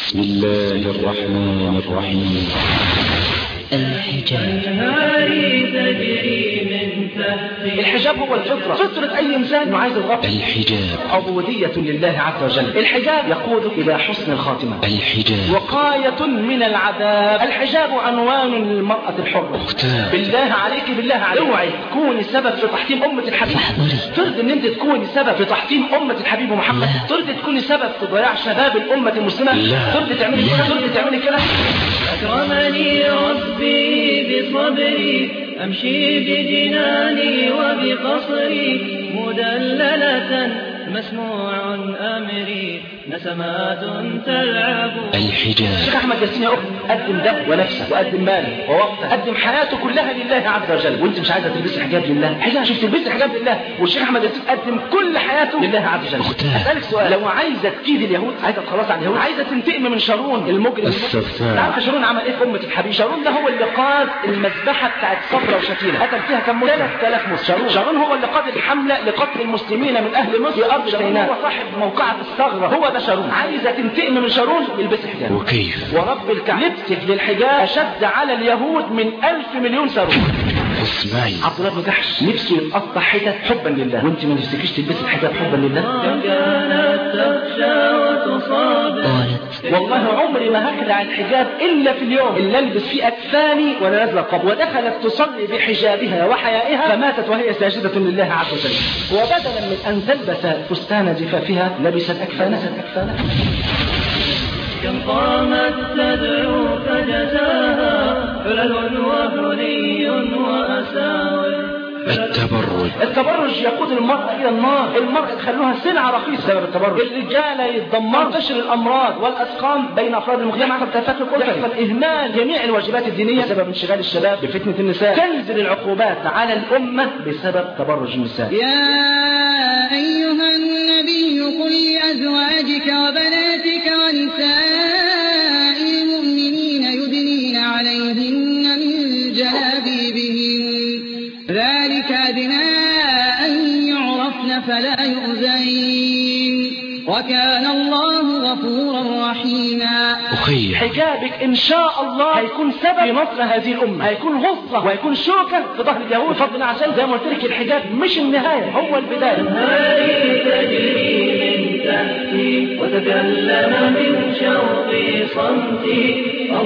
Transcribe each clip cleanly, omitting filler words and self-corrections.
بسم الله الرحمن الرحيم. الحجاب هو الفطرة، فطرة أي إنسان إنه عايز الغفر. الحجاب عبودية لله عز وجل. الحجاب يقودك إلى حسن الخاتمة. الحجاب وقاية من العذاب. الحجاب عنوان للمرأة الحرة. أختاه بالله عليك اوعي تكوني سبب في تحطيم أمة الحبيب. ترضي إن أنت تكوني سبب في تحطيم أمة الحبيب محمد؟ ترضي تكوني سبب في ضياع شباب الأمة المسلمة؟ ترضي تعملي كده؟ ترضي تعملي كده؟ أكرمني ربي بصبري أمشي بجناني وبقصري مدللة مسموع أمري نسمات تلعب. الشيخ الحجاب احمد ياسين يا اخت قدم ده ونفسه وقدم ماله ووقته، قدم حياته كلها لله عز وجل، وانت مش عايزه تلبسي حجاب لله. حجاب شوف تلبسي حجاب لله، والشيخ احمد ياسين قدم كل حياته لله عز وجل. أختاه. اسالك سؤال، لو عايزه تكيد اليهود، عايزه تخلصي عن اليهود، عايزه تنتقم من شارون المجرم السفاح. تعرف شارون عمل ايه في امه الحبيب؟ شارون ده هو اللي قاد المذبحه بتاعت صفرة وشتيله، قتل فيها كم مسلم؟ 3000 مسلم. شارون هو اللي قاد الحمله لقتل المسلمين من اهل مصر في ارض سيناء، هو صاحب موقعه الثغره، هو ده شارون. عايزه تنتقم من شارون، البسي حجاب. وكيف ورب الكعبة لبسك للحجاب أشد على اليهود من 1000 مليون صاروخ. اسمعي. عبد الله بن جحش نفسه يتقطع حتت حبا لله، وانت ما نفسكيش تلبسي الحجاب حبا لله؟ كانت تخشى وتصاب. قالت والله عمري ما هخلع الحجاب إلا في اليوم اللي ألبس فيه أكفاني وأنا نازلة القبر. ودخلت تصلي بحجابها وحيائها فماتت وهي ساجدة لله عز وجل. وبدلا من أن تلبس فستان زفافها لبست أكفانها. كم قامت تدعو فجزاها حلل وحلي وأساور. التبرج يقود المرأة إلى النار. المرأة تخلوها سلعة رخيصة بسبب التبرج. الرجال يتدمروا، تنتشر الأمراض والأسقام بين أفراد المجتمع، تفكك يحصل إهمال جميع الواجبات الدينية بسبب انشغال الشباب بفتنة النساء. تنزل العقوبات على الأمة بسبب تبرج النساء. يا أيها النبي قل لأزواجك وبناتك ونساء المؤمنين يدنين عليهن من جلابيبهن ذلك أدنى أن يعرفن فلا يؤذين وكان الله غفورا رحيما. أخي حجابك إن شاء الله هيكون سبب في نصر هذه الأمة، هيكون غصة وهيكون شوكة في ظهر اليهود بفضل الله. عشان زي ما قلت لك الحجاب مش النهاية، هو البداية. تجري من تحتي وتكلم من شوقي صمتي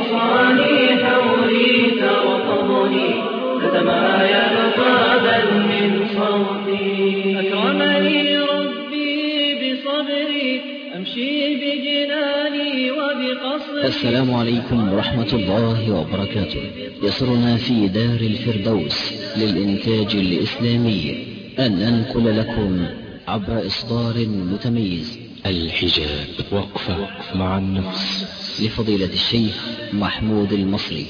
أوصاني حولي ترقبني فتمايل طابا من صوتي. أكرمني ربي بصبري أمشي بجناني وبقصري. السلام عليكم ورحمة الله وبركاته. يسرنا في دار الفردوس للإنتاج الإسلامي أن ننقل لكم عبر إصدار متميز الحجاب وقفة مع النفس لفضيلة الشيخ محمود المصري.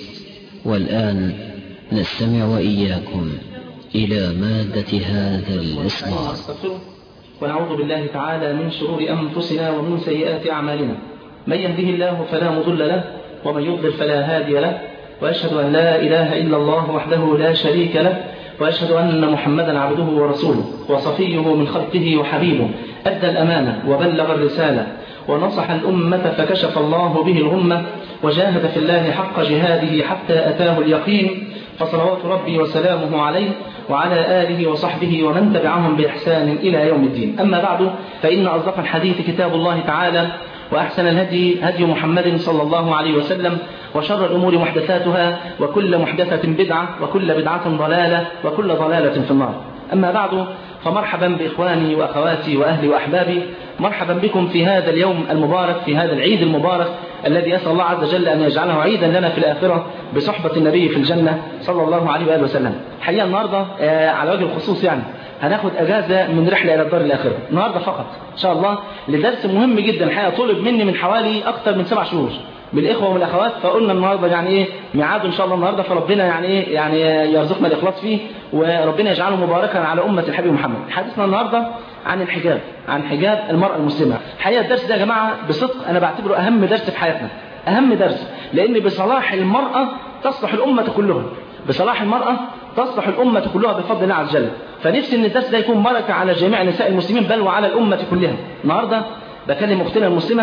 والآن نستمع وإياكم إلى مادة هذا الإصدار. ونعوذ بالله تعالى من شرور أنفسنا ومن سيئات أعمالنا. من يهده الله فلا مضل له ومن يضلل فلا هادي له، وأشهد أن لا إله إلا الله وحده لا شريك له، وأشهد أن محمدا عبده ورسوله وصفيه من خلقه وحبيبه. أدى الأمانة وبلغ الرسالة ونصح الأمة فكشف الله به الغمة، وجاهد في الله حق جهاده حتى أتاه اليقين. فصلوات ربي وسلامه عليه وعلى آله وصحبه ومن تبعهم بإحسان إلى يوم الدين. أما بعد، فإن أصدق الحديث كتاب الله تعالى، وأحسن الهدي هدي محمد صلى الله عليه وسلم، وشر الأمور محدثاتها، وكل محدثة بدعة، وكل بدعة ضلالة، وكل ضلالة في النار. أما بعد، فمرحبا بإخواني وأخواتي وأهلي وأحبابي، مرحبا بكم في هذا اليوم المبارك، في هذا العيد المبارك الذي أسأل الله عز وجل أن يجعله عيدا لنا في الآخرة بصحبة النبي في الجنة صلى الله عليه وآله وسلم. حقيقة النهاردة على وجه الخصوص يعني هناخد أجازة من رحلة إلى الدار الآخرة النهاردة فقط إن شاء الله، لدرس مهم جدا الحقيقة طلب مني من حوالي أكثر من 7 شهور بالإخوة والأخوات، فقلنا النهاردة يعني إيه ميعاده إن شاء الله النهاردة، فربنا يعني إيه يعني يرزقنا الإخلاص فيه، وربنا يجعله مباركا على أمة الحبيب محمد. حديثنا النهاردة عن الحجاب، عن حجاب المرأة المسلمة. حقيقة الدرس ده يا جماعة بصدق أنا بعتبره أهم درس في حياتنا، أهم درس، لأن بصلاح المرأة تصلح الأمة كلها، بصلاح المرأة تصلح الأمة كلها بفضل الله عز وجل. فنفسي أن الدرس ده يكون بركة على جميع نساء المسلمين بل وعلى الأمة كلها. النهاردة بكلم أختنا المسلمة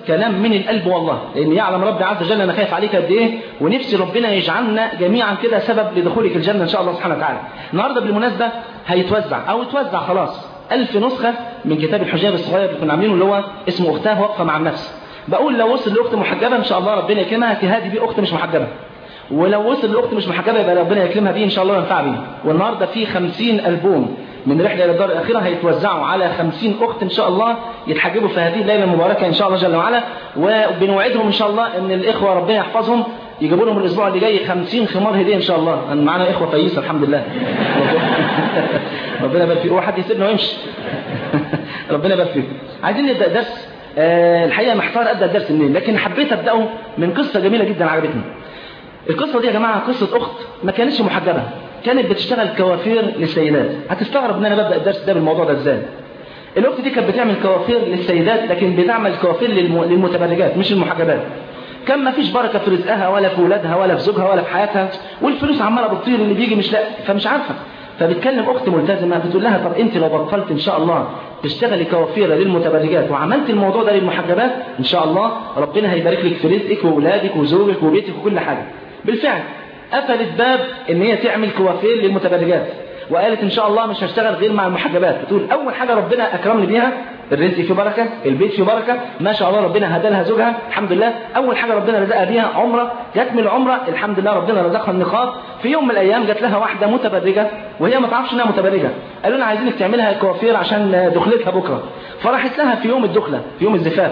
كلام من القلب والله، لأن يعلم ربي عز وجل أنا خايف عليك قد إيه، ونفسي ربنا يجعلنا جميعا كده سبب لدخولك الجنة إن شاء الله سبحانه وتعالى. النهاردة بالمناسبة هيتوزع أو اتوزع خلاص 1000 نسخة من كتاب الحجاب الصغير اللي كنا عاملينه اللي هو اسمه أختها وقفة مع النفس. بقول لو وصل لأخت محجبة إن شاء الله ربنا يكرمها تهادي بيه أخت مش محجبة، ولو وصل لأخت مش محجبة يبقى ربنا يكرمها بيه إن شاء الله وينفع بيه. والنهاردة في 50 ألبوم من رحلة إلى الدار الأخيرة هيتوزعوا على 50 أخت إن شاء الله يتحجبوا في هذه الليلة المباركة إن شاء الله جل وعلا. وبنوعدهم إن شاء الله إن الإخوة ربنا يحفظهم يجيبوا لهم الأسبوع اللي جاي 50 خمار هدية إن شاء الله. أنا معانا إخوة فييسة الحمد لله. ربنا يبارك فيك. واحد يسيبنا ويمشي. ربنا يبارك فيك. عايزين نبدأ درس. الحقيقة محتار أبدأ الدرس منين، لكن حبيت أبدأه من قصة جميلة جدا عجبتني. القصة دي يا جماعة قصة أخت ما كانتش محجبة، كانت بتشتغل كوافير للسيدات. هتستغرب ان انا ببدأ الدرس ده بالموضوع ده ازاي. الاخت دي كانت بتعمل كوافير للسيدات، لكن بتعمل كوافير للمتبرجات مش المحجبات. كان ما فيش بركة في رزقها ولا في ولادها ولا في زوجها ولا في حياتها، والفلوس عمالة بتطير اللي بيجي مش لاقي، فمش عارفة. فبتكلم اخت ملتزمة بتقول لها طب انت لو بطلت ان شاء الله تشتغلي كوافير للمتبرجات وعملت الموضوع ده للمحجبات ان شاء الله ربنا هيبارك لك في رزقك واولادك وزوجك وبيتك وكل حاجة. بالفعل قفلت باب ان هي تعمل كوافير للمتبرجات، وقالت ان شاء الله مش هشتغل غير مع المحجبات. بتقول اول حاجه ربنا اكرمني بيها الرزق فيه بركه، البيت فيه بركه، ما شاء الله ربنا هدى لها زوجها الحمد لله. اول حاجه ربنا رزقها بيها عمره، جت من العمره الحمد لله ربنا رزقها النقاب. في يوم من الايام جت لها واحده متبرجه وهي ما تعرفش انها متبرجه، قالوا لها عايزينك تعملها كوافير عشان دخلتها بكره. فراحت لها في يوم الدخله في يوم الزفاف،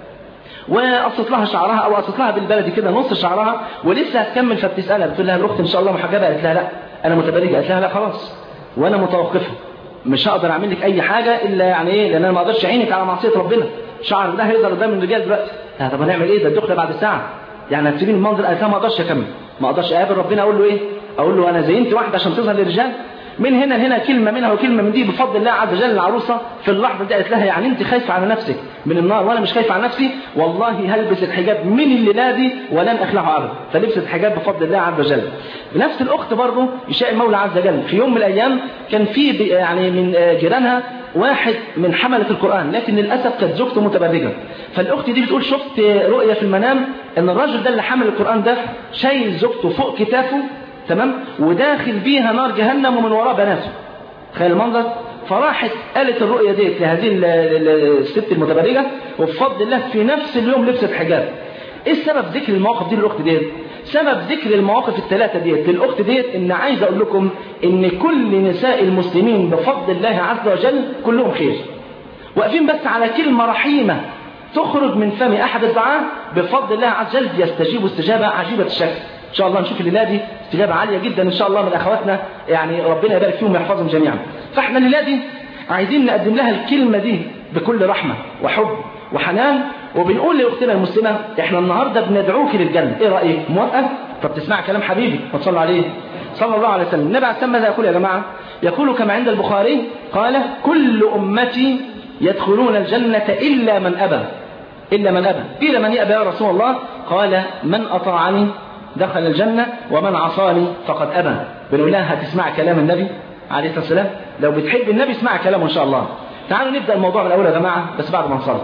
وقصت لها شعرها او قصت لها بالبلدي كده نص شعرها ولسه هتكمل. فبتسالها بتقول لها الاخت ان شاء الله محجبه؟ قالت لها لا انا متبرجه. قالت لها لا خلاص وانا متوقفه مش هقدر اعمل لك اي حاجه الا يعني ايه، لان انا ما اقدرش اعينك على معصيه ربنا. شعر ده هيظهر قدام الرجال دلوقتي. طب هنعمل ايه ده الدخله بعد ساعه يعني هتسيبين المنظر؟ قالت لها ما اقدرش اكمل، ما اقدرش اقابل ربنا اقول له ايه، اقول له انا زينت واحده عشان تظهر للرجال. من هنا لهنا كلمة منها وكلمة من دي بفضل الله عز وجل. العروسة في اللحظة دي قالت لها يعني انت خايفة على نفسك من النار وانا مش خايفة على نفسي؟ والله هلبس الحجاب من الليلة دي ولن اخلعه ابدا. فلبست الحجاب بفضل الله عز وجل. بنفس الاخت برضه يشاء المولى عز وجل في يوم من الايام كان في يعني من جيرانها واحد من حملة القرآن، لكن للأسف كانت زوجته متبرجة. فالأخت دي بتقول شفت رؤية في المنام ان الرجل ده اللي حمل القرآن ده شايل زوجته فوق كتافه تمام وداخل بيها نار جهنم ومن وراء بناته. تخيل المنظر. فراحت قالت الرؤية ديت لهذه الست المتبرجة، وبفضل الله في نفس اليوم لبست حجاب. ايه السبب ذكر المواقف دي للأخت ديت؟ سبب ذكر المواقف الثلاثة ديت للأخت ديت ان عايز اقول لكم ان كل نساء المسلمين بفضل الله عز وجل كلهم خير، واقفين بس على كلمة رحيمة تخرج من فم احد الدعاة بفضل الله عز وجل يستجيب استجابة عجيبة الشكل. ان شاء الله نشوف الليله دي استجابه عاليه جدا ان شاء الله من اخواتنا، يعني ربنا يبارك فيهم ويحفظهم جميعا. فاحنا الليله دي عايزين نقدم لها الكلمه دي بكل رحمه وحب وحنان، وبنقول لاختنا المسلمه احنا النهارده بندعوك للجنه. ايه رايك؟ موافقه؟ طب تسمع كلام حبيبي فصلوا عليه صلى الله عليه وسلم. النبي عليه الصلاه والسلام ماذا يقول يا جماعه؟ يقول كما عند البخاري قال كل امتي يدخلون الجنه الا من ابى. الا من ابى. قيل من يأبى يا رسول الله؟ قال من اطاعني دخل الجنة ومن عصاني فقد أبى. بنقول لها هتسمع كلام النبي عليه الصلاة والسلام؟ لو بتحب النبي اسمع كلامه إن شاء الله. تعالوا نبدأ الموضوع من الأول يا جماعة، بس بعد ما نصلي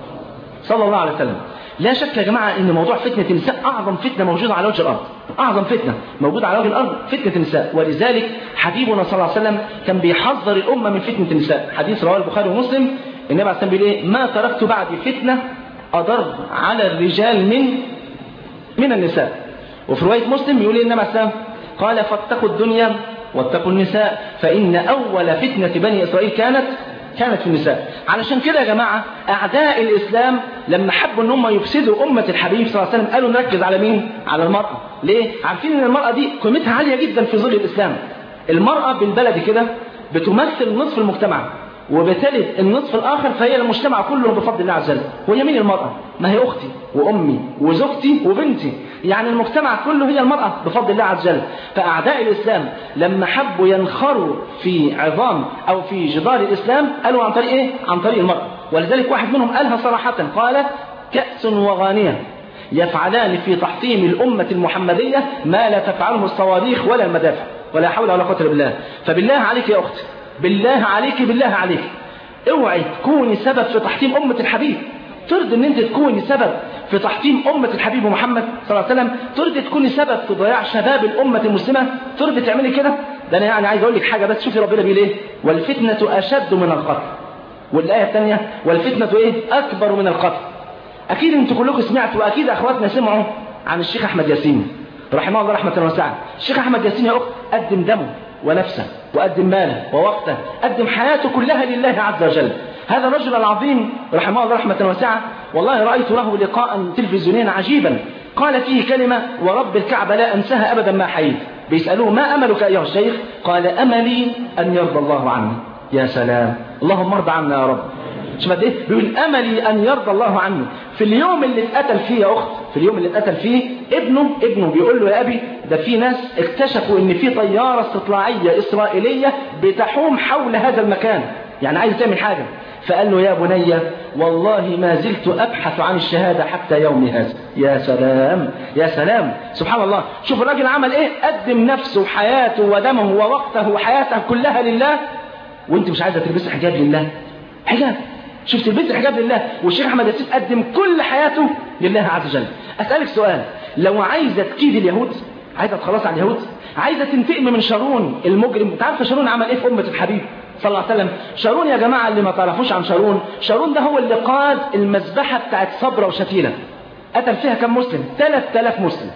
صلى الله عليه وسلم. لا شك يا جماعة إن موضوع فتنة النساء أعظم فتنة موجودة على وجه الأرض، أعظم فتنة موجودة على وجه الأرض فتنة النساء. ولذلك حبيبنا صلى الله عليه وسلم كان بيحذر الأمة من فتنة النساء. حديث رواه البخاري ومسلم النبي عليه الصلاة والسلام بيقول إيه؟ ما تركت بعدي فتنة أضر على الرجال من النساء. وفي رواية مسلم يقول النبي عليه الصلاة والسلام قال فاتقوا الدنيا واتقوا النساء فإن أول فتنة بني إسرائيل كانت في النساء. علشان كده يا جماعة أعداء الإسلام لما حبوا أن هم يفسدوا أمة الحبيب صلى الله عليه وسلم قالوا نركز على مين؟ على المرأة. ليه؟ عارفين أن المرأة دي قيمتها عالية جدا في ظل الإسلام. المرأة بالبلد كده بتمثل نصف المجتمع، وبالتالي النصف الآخر فهي المجتمع كله بفضل الله عز وجل. وهي مين المرأة؟ ما هي أختي وأمي وزوجتي وبنتي، يعني المجتمع كله هي المرأة بفضل الله عز وجل. فأعداء الإسلام لما حبوا ينخروا في عظام أو في جدار الإسلام قالوا عن طريق إيه؟ عن طريق المرأة. ولذلك واحد منهم قالها صراحة قال كأس وغانية يفعلان في تحطيم الأمة المحمدية ما لا تفعله الصواريخ ولا المدافع ولا حول ولا قوة إلا بالله. فبالله عليك يا أختي، بالله عليك اوعي تكوني سبب في تحطيم أمة الحبيب. ترضي ان انت تكوني سبب في تحطيم أمة الحبيب محمد صلى الله عليه وسلم؟ ترضي تكوني سبب في ضياع شباب الأمة المسلمة؟ ترضي تعملي كده؟ ده أنا يعني عايز أقول لك حاجة بس، شوفي ربنا بيقول إيه؟ والفتنة أشد من القتل. والآية الثانية والفتنة إيه؟ أكبر من القتل. أكيد أنتوا كلكم سمعتوا، وأكيد أخواتنا سمعوا عن الشيخ أحمد ياسين رحمه الله رحمة واسعة. الشيخ أحمد ياسين يا أخت قدم دمه ونفسه وقدم ماله ووقته، قدم حياته كلها لله عز وجل. هذا الرجل العظيم رحمه الله رحمة واسعة، والله رأيت له لقاء تلفزيونيا عجيبا قال فيه كلمة ورب الكعبة لا أنساها أبدا ما حييت. بيسألوه ما أملك أيها الشيخ؟ قال أملي أن يرضى الله عني. يا سلام، اللهم ارضى عنا يا رب. شوف قد ايه بيقول املي ان يرضى الله عني. في اليوم اللي اتقتل فيه يا اخت، في اليوم اللي اتقتل فيه ابنه بيقول له يا ابي ده في ناس اكتشفوا ان في طياره استطلاعيه اسرائيليه بتحوم حول هذا المكان، يعني عايز تعمل حاجه. فقال له يا بني والله ما زلت ابحث عن الشهاده حتى يومي هذا. يا سلام يا سلام، سبحان الله. شوف الراجل عمل ايه، قدم نفسه وحياته ودمه ووقته وحياته كلها لله، وانت مش عايزه تلبسي حجاب لله؟ حجاب، شوف تلبسي الحجاب لله. والشيخ احمد ياسين قدم كل حياته لله عز وجل. اسالك سؤال، لو عايزه تكيد اليهود، عايزه تخلص على اليهود، عايزه تنتقم من شارون المجرم، انت عارفه شارون عمل ايه في امه الحبيب صلى الله عليه وسلم؟ شارون يا جماعه اللي ما تعرفوش عن شارون ده هو اللي قاد المذبحه بتاعت صبرا وشتيله، قتل فيها كم مسلم؟ 3000 مسلم.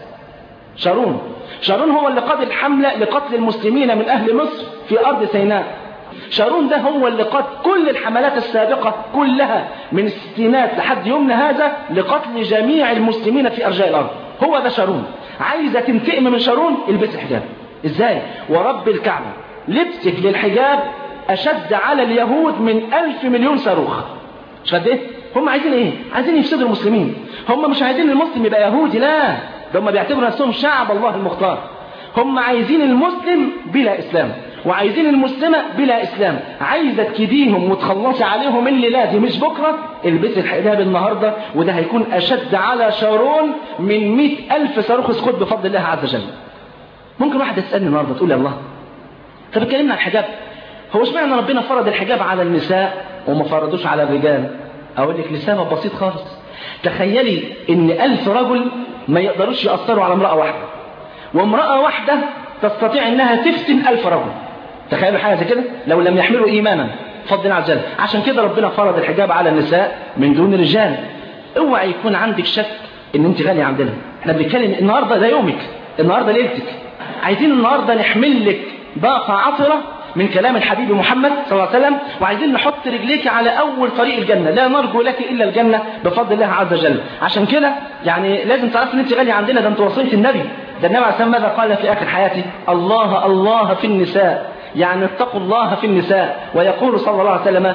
شارون هو اللي قاد الحمله لقتل المسلمين من اهل مصر في ارض سيناء. شارون ده هو اللي قاد كل الحملات السابقة كلها من الستينات لحد يومنا هذا لقتل جميع المسلمين في أرجاء الأرض. هو ده شارون. عايزة تنتقم من شارون؟ البس الحجاب. ازاي؟ ورب الكعبة لبسك للحجاب أشد على اليهود من 1000 مليون صاروخ. مش قد ايه؟ هم عايزين ايه؟ عايزين يفسدوا المسلمين. هم مش عايزين المسلم يبقى يهودي، لا، ده هم بيعتبروا نفسهم شعب الله المختار. هم عايزين المسلم بلا إسلام، وعايزين المسلمة بلا إسلام. عايزة تكيديهم وتخلصي عليهم الليلة دي مش بكرة، البسي الحجاب النهاردة، وده هيكون أشد على شارون من 100,000 صاروخ اسقط بفضل الله عز وجل. ممكن واحد يسألني النهاردة تقول يا الله، طب اتكلمنا عن الحجاب، هو اشمعنى ربنا فرض الحجاب على النساء وما فرضوش على الرجال؟ أقول لك لسبب بسيط خالص. تخيلي إن 1000 رجل ما يقدروش يأثروا على امرأة واحدة، وامرأة واحدة تستطيع انها تفتن 1000 رجل. تخيلوا حاجة زي كده لو لم يحملوا ايمانا بفضل الله عز وجل. عشان كده ربنا فرض الحجاب على النساء من دون الرجال. اوعى يكون عندك شك ان انت غالية عندنا. احنا بنتكلم النهاردة ده يومك، النهاردة ليلتك. عايزين النهاردة نحمل لك باقة عطرة من كلام الحبيب محمد صلى الله عليه وسلم، وعايزين نحط رجليك على اول طريق الجنة، لا نرجو لك الا الجنة بفضل الله عز وجل. عشان كده يعني لازم تعرف ان انت غالية عندنا، ده انت وصية النبي. ده النبي عليه الصلاة والسلام ماذا قال في آخر حياته؟ الله الله في النساء، يعني اتقوا الله في النساء. ويقول صلى الله عليه وسلم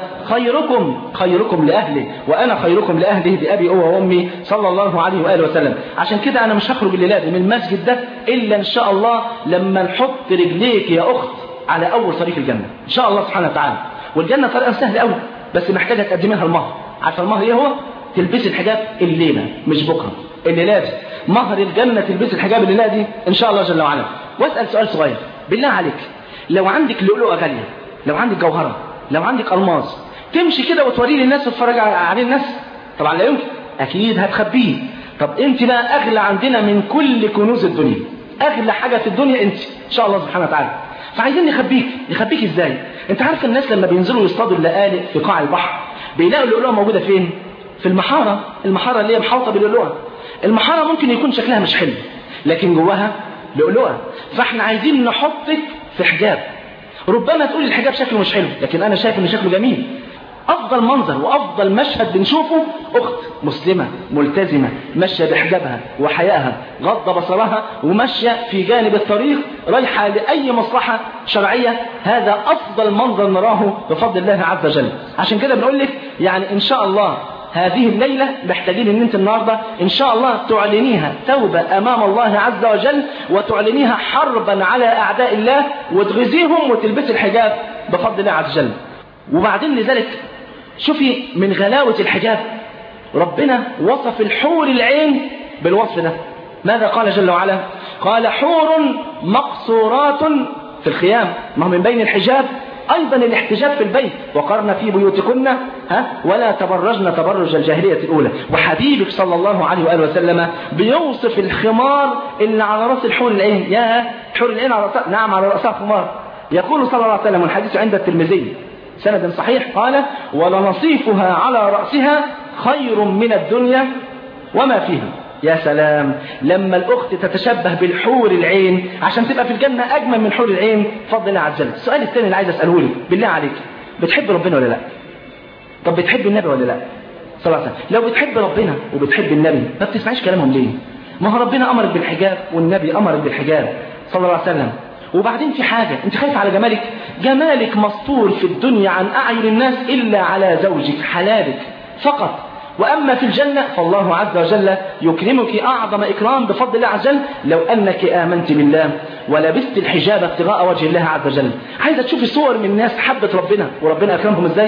خيركم لأهله وأنا خيركم لأهله بأبي هو وأمي صلى الله عليه وآله وسلم. عشان كده أنا مش هخرج الليلة دي من المسجد ده إلا إن شاء الله لما نحط رجليك يا أخت على أول طريق الجنة إن شاء الله سبحانه وتعالى. والجنة طريقة سهلة قوي، بس محتاجة تقدمي لها المهر. عارفة المهر إيه هو؟ تلبسي الحجاب الليلة مش بكرة، الليلة دي مهر الجنة، تلبسي الحجاب الليلة دي إن شاء الله جل وعلا. واسأل سؤال صغير بالله عليك، لو عندك لؤلؤة غالية، لو عندك جوهرة، لو عندك ألماس، تمشي كده وتوريه للناس وتتفرج عليه الناس؟ طبعا لا يمكن، أكيد هتخبيه. طب أنت بقى أغلى عندنا من كل كنوز الدنيا، أغلى حاجة في الدنيا أنت إن شاء الله سبحانه وتعالى. فعايزين نخبيك إزاي؟ أنت عارف الناس لما بينزلوا يصطادوا اللآلئ في قاع البحر بيلاقوا اللؤلؤة موجودة فين؟ في المحارة اللي هي محاوطة باللؤلؤة. المحارة ممكن يكون شكلها مش حلو لكن جواها لؤلؤة. فاحنا عايزين نحطك في حجاب. ربما تقول الحجاب شكله مش حلو، لكن انا شايف ان شكله جميل. افضل منظر وافضل مشهد بنشوفه اخت مسلمة ملتزمة ماشية بحجابها وحيائها، غض بصرها وماشية في جانب الطريق رايحة لأي مصلحة شرعية. هذا افضل منظر نراه بفضل الله عز وجل. عشان كده بنقول لك يعني ان شاء الله هذه الليلة محتاجين ان انت النهاردة ان شاء الله تعلنيها توبة امام الله عز وجل، وتعلنيها حربا على اعداء الله، وتغزيهم وتلبس الحجاب بفضل الله عز وجل. وبعدين لذلك شوفي من غلاوة الحجاب ربنا وصف الحور العين بالوصف ده. ماذا قال جل وعلا؟ قال حور مقصورات في الخيام. ما هو من بين الحجاب أيضا الاحتجاب في البيت، وقرن في بيوتكن ولا تبرجن تبرج الجاهلية الأولى. وحبيبك صلى الله عليه وآله وسلم بيوصف الخمار اللي على رأس الحور العين. يا حور العين على رأسها، نعم على رأسها خمار. يقول صلى الله عليه وسلم والحديث عند الترمذي سند صحيح قال ولنصيفها على رأسها خير من الدنيا وما فيها. يا سلام لما الأخت تتشبه بالحور العين عشان تبقى في الجنة أجمل من حور العين فضل الله عز وجل. السؤال الثاني اللي عايز أسأله لك بالله عليك، بتحب ربنا ولا لا؟ طب بتحب النبي ولا لا؟ صلى الله عليه وسلم. لو بتحب ربنا وبتحب النبي ما بتسمعيش كلامهم ليه؟ ما هو ربنا أمرك بالحجاب والنبي أمرك بالحجاب صلى الله عليه وسلم. وبعدين في حاجة انت خايف على جمالك، جمالك مستور في الدنيا عن أعين الناس إلا على زوجك حلالك فقط. وأما في الجنة فالله عز وجل يكرمك أعظم إكرام بفضل الله عز وجل لو أنك آمنت بالله ولبست الحجاب ابتغاء وجه الله عز وجل. عايزة تشوفي صور من الناس حبت ربنا وربنا أكرمهم إزاي؟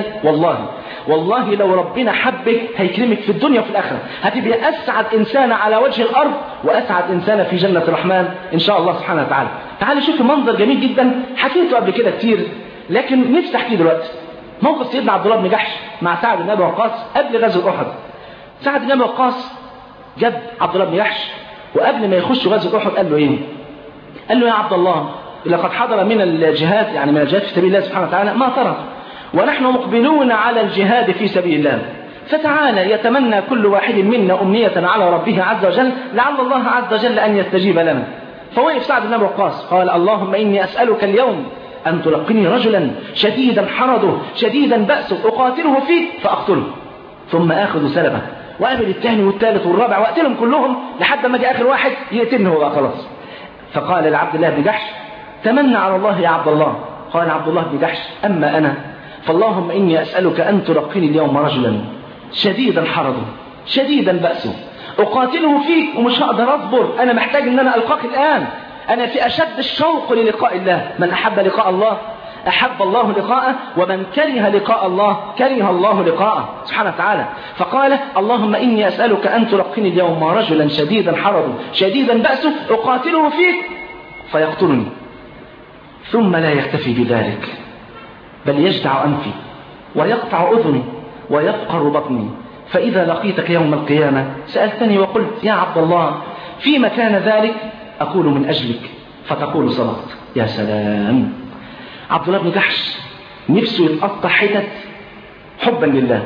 والله لو ربنا حبك هيكرمك في الدنيا وفي الآخرة، هتبقى أسعد إنسان على وجه الأرض وأسعد إنسان في جنة الرحمن إن شاء الله سبحانه وتعالى. تعالي شوفي منظر جميل جدا حكيته قبل كده كتير لكن نفسي أحكيه دلوقتي. موقف سيدنا عبد الله بن جحش مع سعد بن أبي وقاص قبل غزوة أحد. سعد بن أبي وقاص جاب عبد الله بن جحش وقبل ما يخش غزوة أحد قال له إيه؟ قال له يا عبد الله لقد حضر من الجهاد يعني من الجهاد في سبيل الله سبحانه وتعالى ما ترى ونحن مقبلون على الجهاد في سبيل الله، فتعالى يتمنى كل واحد منا أمنية على ربه عز وجل لعل الله عز وجل أن يستجيب لنا. فوقف سعد بن أبي وقاص قال اللهم إني أسألك اليوم أن تلقني رجلا شديدا حرضه شديدا بأسه أقاتله فيك فأقتله ثم آخذ سلبه وقابل الثاني والثالث والرابع وأقتلهم كلهم لحد ما جاء آخر واحد يقتلني هو بقى خلاص. فقال لعبد الله بن جحش تمنى على الله يا عبد الله. قال عبد الله بن جحش أما أنا فاللهم إني أسألك أن تلقني اليوم رجلا شديدا حرضه شديدا بأسه أقاتله فيك ومش هقدر أصبر، أنا محتاج أن أنا ألقاك الآن، أنا في أشد الشوق للقاء الله. من أحب لقاء الله أحب الله لقاءه ومن كره لقاء الله كره الله لقاءه سبحانه وتعالى. فقال اللهم إني أسألك أن تلقني اليوم رجلا شديدا حرضه شديدا بأسه أقاتله فيك فيقتلني. ثم لا يكتفي بذلك بل يجدع أنفي ويقطع أذني ويفقر بطني، فإذا لقيتك يوم القيامة سألتني وقلت يا عبد الله فيما كان ذلك؟ أقول من أجلك فتقول صدقت. يا سلام عبد الله بن جحش نفسه يتقطع حتت حبا لله،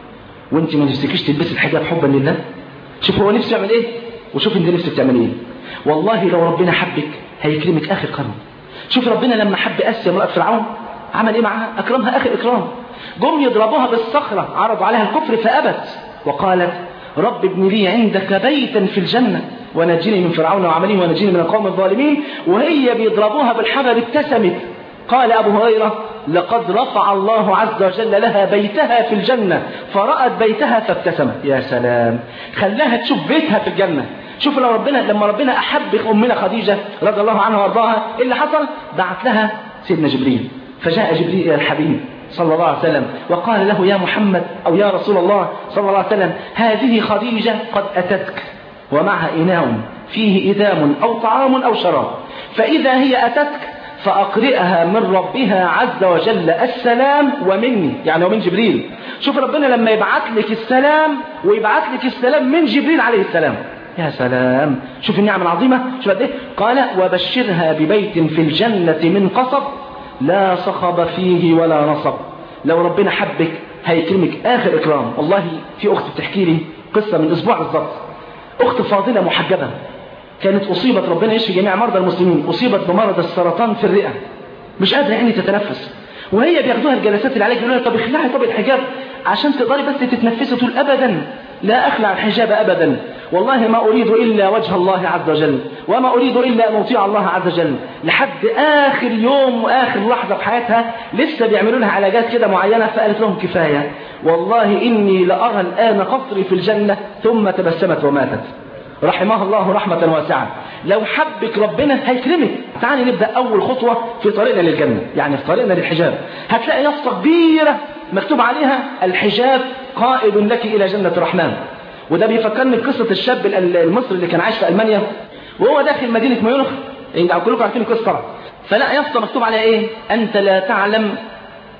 وانت ما نفسكيش تلبسي الحجاب حبا لله. شوف هو نفسه يعمل ايه وشوف انت نفسك تعمل ايه. والله لو ربنا حبك هيكرمك آخر قرن. شوف ربنا لما حب أسيا امرأة فرعون عمل ايه معها؟ أكرمها آخر إكرام. جم يضربوها بالصخرة عرضوا عليها الكفر فأبت وقالت رب ابن لي عندك بيتا في الجنة ونجني من فرعون وعمله ونجني من القوم الظالمين. وهي بيضربوها بالحجر ابتسمت. قال أبو هريرة لقد رفع الله عز وجل لها بيتها في الجنة فرأت بيتها فابتسمت. يا سلام خلاها تشوف بيتها في الجنة. شوف لما ربنا أحب أمنا خديجة رضي الله عنها وارضاها إيه اللي حصل؟ بعت لها سيدنا جبريل، فجاء جبريل إلى الحبيب صلى الله عليه وسلم وقال له يا محمد أو يا رسول الله صلى الله عليه وسلم هذه خديجة قد أتتك ومعها إناء فيه إدام أو طعام أو شراب، فإذا هي أتتك فأقرئها من ربها عز وجل السلام ومني يعني ومن جبريل. شوف ربنا لما يبعت لك السلام ويبعت لك السلام من جبريل عليه السلام. يا سلام شوف النعمة العظيمة. شوف قد ايه قال وبشرها ببيت في الجنة من قصب لا صخب فيه ولا نصب. لو ربنا حبك هيكرمك آخر إكرام. والله في أخت بتحكي لي قصة من أسبوع بالضبط، أخت فاضلة محجبة كانت أصيبت ربنا يشفي جميع مرضى المسلمين أصيبت بمرض السرطان في الرئة مش قادرة يعني تتنفس، وهي بياخدوها الجلسات العلاج يقولوا لها طب اخلعي طب الحجاب عشان تقدري بس تتنفسي. تقول أبدا لا أخلع الحجاب أبدا، والله ما أريد إلا وجه الله عز وجل وما أريد إلا أن أطيع الله عز وجل. لحد آخر يوم وآخر لحظة في حياتها لسه بيعملوا لها علاجات كده معينة، فقالت لهم كفاية والله إني لأرى الآن قصري في الجنة، ثم تبسمت وماتت رحمها الله رحمة واسعة. لو حبك ربنا هيكرمك. تعالي نبدأ أول خطوة في طريقنا للجنة، يعني في طريقنا للحجاب. هتلاقي يافطة كبيرة مكتوب عليها الحجاب قائد لك إلى جنة الرحمن. وده بيفكرني بقصة الشاب المصري اللي كان عايش في ألمانيا وهو داخل مدينة ميونخ، كلكم عارفين القصة طبعا. فلا يافطة مكتوب عليها إيه؟ أنت لا تعلم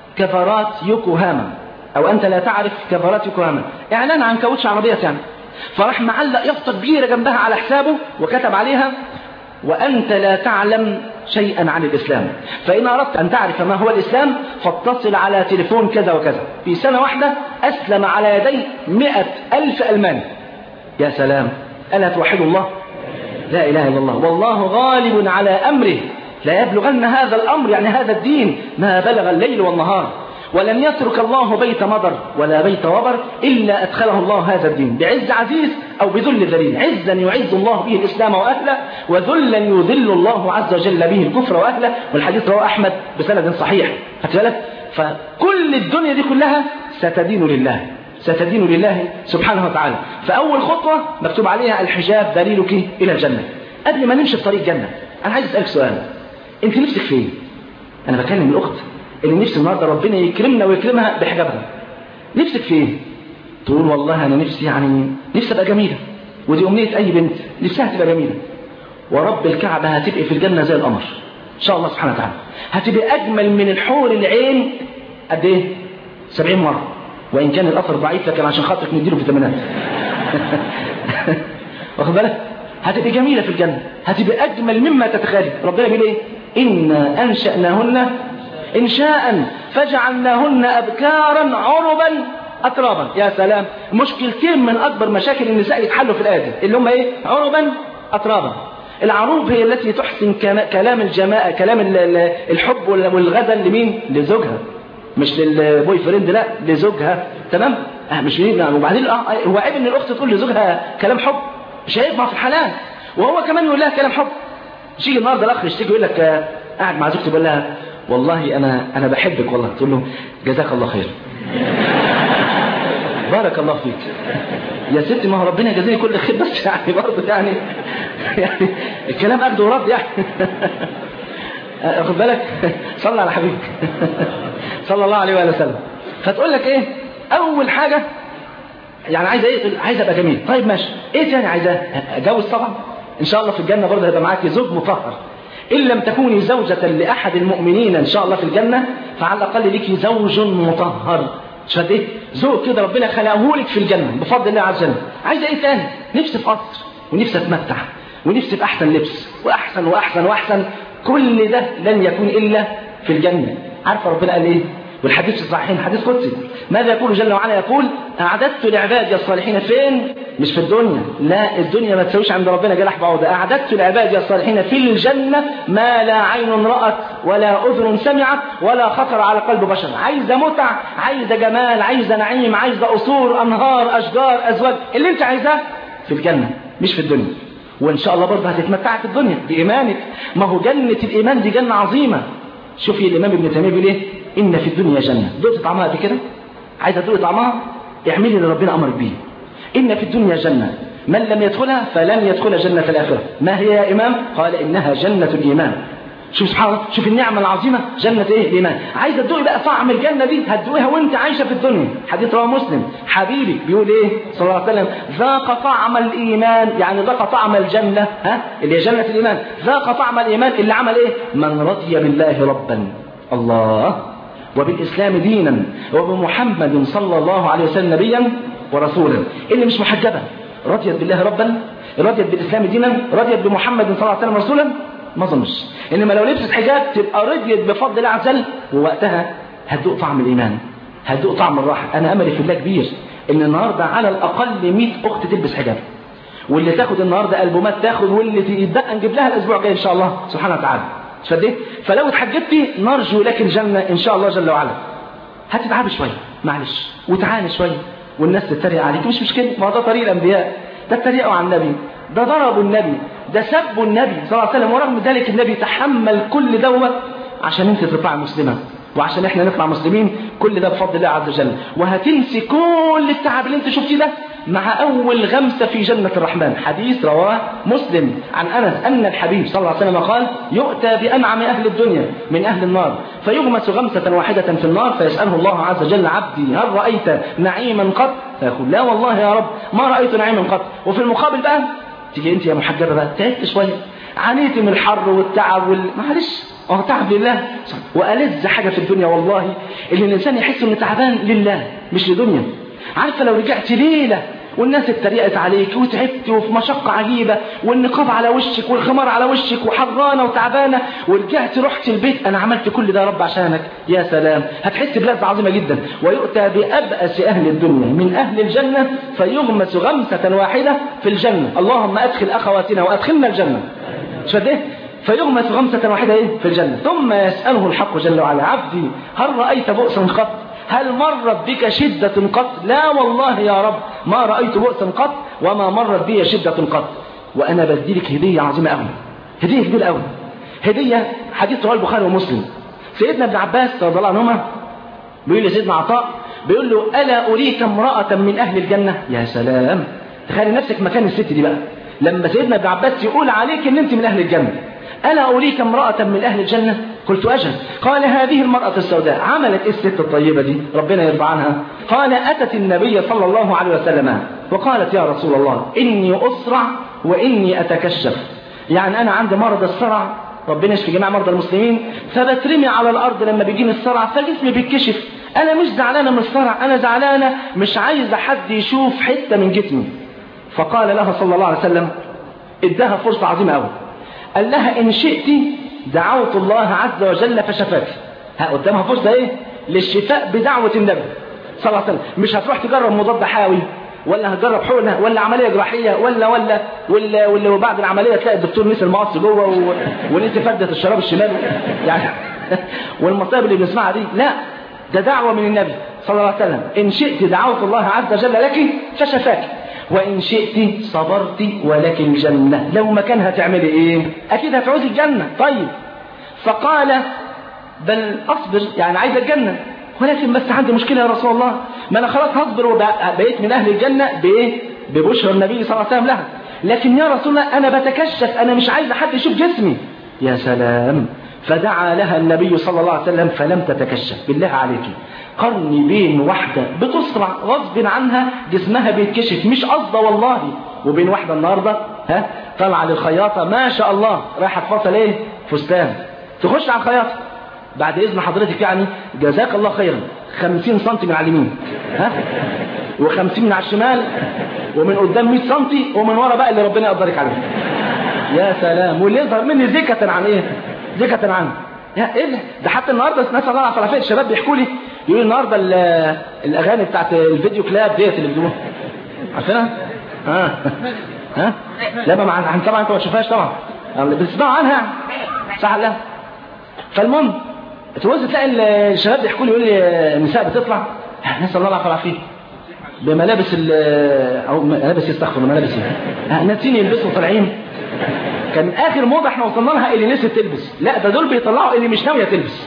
كفرات يوكوهاما، أو أنت لا تعرف كفرات يوكوهاما، إعلان عن كاوتش عربيات يعني. فراح معلق يافطة كبيرة جنبها على حسابه وكتب عليها: وأنت لا تعلم شيئا عن الإسلام، فإن أردت أن تعرف ما هو الإسلام فاتصل على تليفون كذا وكذا. في سنة واحدة أسلم على يدي 100,000 ألماني. يا سلام، ألا توحد الله؟ لا إله إلا الله. والله غالب على أمره، لا يبلغن هذا الأمر يعني هذا الدين ما بلغ الليل والنهار. ولن يترك الله بيت مضر ولا بيت وبر إلا أدخله الله هذا الدين بعز عزيز أو بذل ذليل. عزا يعز الله به الإسلام وأهله، وذلا يذل الله عز وجل به الكفر وأهله. والحديث رواه أحمد بسند صحيح. خدت بالك؟ فكل الدنيا دي كلها ستدين لله، ستدين لله سبحانه وتعالى. فأول خطوة مكتوب عليها: الحجاب دليلك إلى الجنة. قبل ما نمشي في طريق الجنة أنا عايز أسألك سؤال: أنت نفسك فين؟ أنا بكلم الأخت اللي نفسي النهارده ربنا يكرمنا ويكرمها بحجابها. نفسك فين؟ تقول: والله أنا نفسي نفسي أبقى جميلة، ودي أمنية أي بنت نفسها تبقى جميلة. ورب الكعبة هتبقى في الجنة زي القمر إن شاء الله سبحانه وتعالى. هتبقى أجمل من الحور العين قد إيه؟ 70 مرة. وإن كان الأثر ضعيف لكن عشان خاطرك نديله فيتامينات. واخد بالك؟ هتبقى جميلة في الجنة، هتبقى أجمل مما تتخيل. ربنا بيقول إيه؟ إنا أنشأناهن إنشاء فجعلناهن أبكارا عربا أترابا. يا سلام، مشكلتين من أكبر مشاكل النساء يتحلوا في الآية دي، اللي هم إيه؟ عربا أترابا. العروب هي التي تحسن كلام الجماعة، كلام الحب والغدا لمين؟ لزوجها، مش للبوي فريند، لا لزوجها. تمام؟ مش مين. وبعدين هو عيب ان الاخت تقول لزوجها كلام حب؟ مش هيطمع في الحلال، وهو كمان يقول لها كلام حب. يجي النهارده الاخ يشتكي يقول لك قاعد مع زوجته يقول لها: والله انا بحبك والله. تقول له: جزاك الله خير. بارك الله فيك. يا ستي ما هو ربنا يجازيني كل خير، بس يعني برضه يعني الكلام اخده ورد يعني. واخد بالك؟ صلى على حبيبك صلى الله عليه وآله وسلم. فتقول لك ايه؟ اول حاجه يعني عايزه ايه؟ عايزه ابقى جميل. طيب ماشي، ايه تاني عايزاه؟ اتجوز طبعا ان شاء الله في الجنه برضه هيبقى معاكي زوج مطهر. ان لم تكوني زوجة لاحد المؤمنين ان شاء الله في الجنه فعلى الاقل ليكي زوج مطهر. شفت ايه؟ زوج كده ربنا خلقه لك في الجنه بفضل الله عز وجل. عايزه ايه تاني؟ نفسي في قصر، ونفسي اتمتع، ونفسي في احسن لبس، واحسن واحسن واحسن. كل ده لن يكون الا في الجنه. عارفه ربنا قال ايه؟ والحديث الصحيحين حديث قدسي، ماذا يقول جل وعلا؟ يقول: أعددت لعبادي الصالحين فين؟ مش في الدنيا، لا الدنيا ما تسويش عند ربنا جناح بعوضة. أعددت لعبادي الصالحين في الجنة ما لا عين رأت ولا أذن سمعت ولا خطر على قلب بشر. عايزة متع، عايزة جمال، عايزة نعيم، عايزة قصور، أنهار، أشجار، أزواج، اللي أنت عايزاه في الجنة مش في الدنيا. وإن شاء الله برضه هتتمتع في الدنيا بإيمانك. ما هو جنة الإيمان دي جنة عظيمة. شوفي الإمام ابن تيمية بيقول إيه؟ إن في الدنيا جنة. دقت طعمها قبل كده؟ عايزة تدوقي طعمها؟ اعملي اللي ربنا أمرك بيه. إن في الدنيا جنة من لم يدخلها فلن يدخل جنة الآخرة. ما هي يا إمام؟ قال: إنها جنة الإيمان. شوف سبحان الله، شوف النعمة العظيمة، جنة إيه؟ الإيمان. عايزة تدوقي بقى طعم الجنة دي، هتدوقيها وأنت عايشة في الدنيا. حديث رواه مسلم، حبيبي بيقول إيه صلى الله عليه وسلم: ذاق طعم الإيمان، يعني ذاق طعم الجنة، اللي هي جنة الإيمان. ذاق طعم الإيمان اللي عمل إيه؟ من رضي بالله ربا، الله، وبالإسلام دينا، وبمحمد صلى الله عليه وسلم نبيا ورسولا. اللي مش محجبة رضيت بالله ربا، رضيت بالإسلام دينا، رضيت بمحمد صلى الله عليه وسلم رسولا، ما ظنش. إنما لو لبست حجاب تبقى رضيت بفضل الله عز وجل، ووقتها هتدوق طعم الإيمان، هتدوق طعم الراحة. أنا أملي في الله كبير إن النهاردة على الأقل 100 أخت تلبس حجاب، واللي تاخد النهاردة ألبومات تاخد، واللي يتبقى نجيب لها الأسبوع الجاي إن شاء الله سبحانه وتعالى. فلو اتحجبتي نرجو لك الجنة إن شاء الله جل وعلا. هتتعبي شوية معلش، وتعاني شوية، والناس تتريق عليك، مش مشكلة، ما ده طريق الأنبياء. ده اتريقوا على النبي، ده ضربوا النبي، ده سبوا النبي صلى الله عليه وسلم، ورغم ذلك النبي تحمل كل دوت عشان انت تطلع مسلمة، وعشان احنا نطلع مسلمين. كل ده بفضل الله عز وجل. وهتنسي كل التعب اللي انت شفتيه ده مع أول غمسة في جنة الرحمن. حديث رواه مسلم عن أنس أن الحبيب صلى الله عليه وسلم قال: يؤتى بأنعم أهل الدنيا من أهل النار فيغمس غمسة واحدة في النار فيسأله الله عز وجل: عبدي هل رأيت نعيما قط؟ فيقول: لا والله يا رب ما رأيت نعيما قط. وفي المقابل بقى تيجي أنت يا محجبة بقى تعبت شوية، عانيت من الحر والتعب معلش هو تعب لله. وألذ حاجة في الدنيا والله اللي الإنسان يحس إنه تعبان لله مش لدنيا. عارفة لو رجعت ليلة والناس اتريقت عليك وتعبت وفي مشقة عجيبة والنقاب على وشك والخمار على وشك وحرانة وتعبانة ورجعت رحت البيت أنا عملت كل ده يا رب عشانك، يا سلام هتحس بلذة عظيمة جدا. ويؤتى بأبأس أهل الدنيا من أهل الجنة فيغمس غمسة واحدة في الجنة. اللهم أدخل أخواتنا وأدخلنا الجنة. شو ده؟ فيغمس غمسة واحدة في الجنة. ثم يسأله الحق جل وعلا عبدي هل رأيت بؤسا قط؟ هل مرت بك شدة قط؟ لا والله يا رب ما رأيت بؤسا قط وما مرت بي شدة قط. وأنا بديلك هدية عظيمة أوي، هدية كبيرة أوي، هدية حديث رواه البخاري ومسلم. سيدنا ابن عباس رضي الله عنهما بيقول لسيدنا عطاء بيقول له ألا أريك امرأة من أهل الجنة؟ يا سلام تخيل نفسك مكان الست دي بقى لما سيدنا ابن عباس يقول عليك ان انت من أهل الجنة. ألا أريك امرأة من أهل الجنة؟ قلت أجل. قال هذه المرأة السوداء عملت الست الطيبة دي ربنا يرضى عنها. قال أتت النبي صلى الله عليه وسلم وقالت يا رسول الله إني أسرع وإني أتكشف، يعني أنا عندي مرض الصرع ربنا يشفي جميع مرضى المسلمين، فبترمي على الأرض لما بيجيني الصرع فجسمي بيتكشف. أنا مش زعلانة من الصرع، أنا زعلانة مش عايزة حد يشوف حتة من جسمي. فقال لها صلى الله عليه وسلم ادها فرصة عظيمة أوي، قال لها إن شئت دعوت الله عز وجل فشفاك. قدامها فرصة للشفاء بدعوة النبي صلى الله عليه وسلم. مش هتروح تجرب مضاد حيوي ولا هتجرب حقنة ولا عملية جراحية ولا وبعد العملية تلاقي الدكتور نسي المقص جوه ونسي فردة الشراب الشمال يعني والمصائب اللي بنسمعها دي. لا ده دعوة من النبي صلى الله عليه وسلم إن شئت دعوت الله عز وجل لك فشفاك وإن شئت صبرت ولك الجنة. لو مكانها تعملي إيه؟ أكيد هتعوزي الجنة. طيب فقال بل أصبر يعني عايز الجنة ولكن بس عندي مشكلة يا رسول الله، ما أنا خلاص هصبر وبقيت من أهل الجنة بإيه؟ ببشر النبي صلى الله عليه وسلم لها، لكن يا رسول الله أنا بتكشف، أنا مش عايز حد يشوف جسمي. يا سلام. فدعا لها النبي صلى الله عليه وسلم فلم تتكشف. بالله عليك قرني بين واحدة بتسرع غصب عنها جسمها بيتكشف مش قصده والله، وبين واحدة النهاردة طلع للخياطة ما شاء الله رايحة تفصل فستان تخش على الخياطة بعد إذن حضرتك يعني جزاك الله خيرا 50 سنتي من على اليمين و50 من على الشمال ومن قدام 100 سنتي ومن ورا بقى اللي ربنا يقدرك عليه. يا سلام. واللي يظهر مني زكة عن زكة عنه. ده حتى النهارده نسأل الله العافية الشباب بيحكوا لي يقولوا النهارده الاغاني بتاعت الفيديو كلاب ديت اللي بيجيبوها عارفينها؟ لا ما طبعا انت ما تشوفهاش طبعا بتسمعوا عنها صح ولا لا؟ فالمهم تبص تلاقي الشباب بيحكوا لي يقول لي النساء بتطلع نسأل الله العافية بملابس او ملابس يستخدموا ملابس ناسين يلبسوا طالعين. كان اخر موضه احنا وصلنا لها اللي نسيت تلبس، لا ده دول بيطلعوا اللي مش ناويه تلبس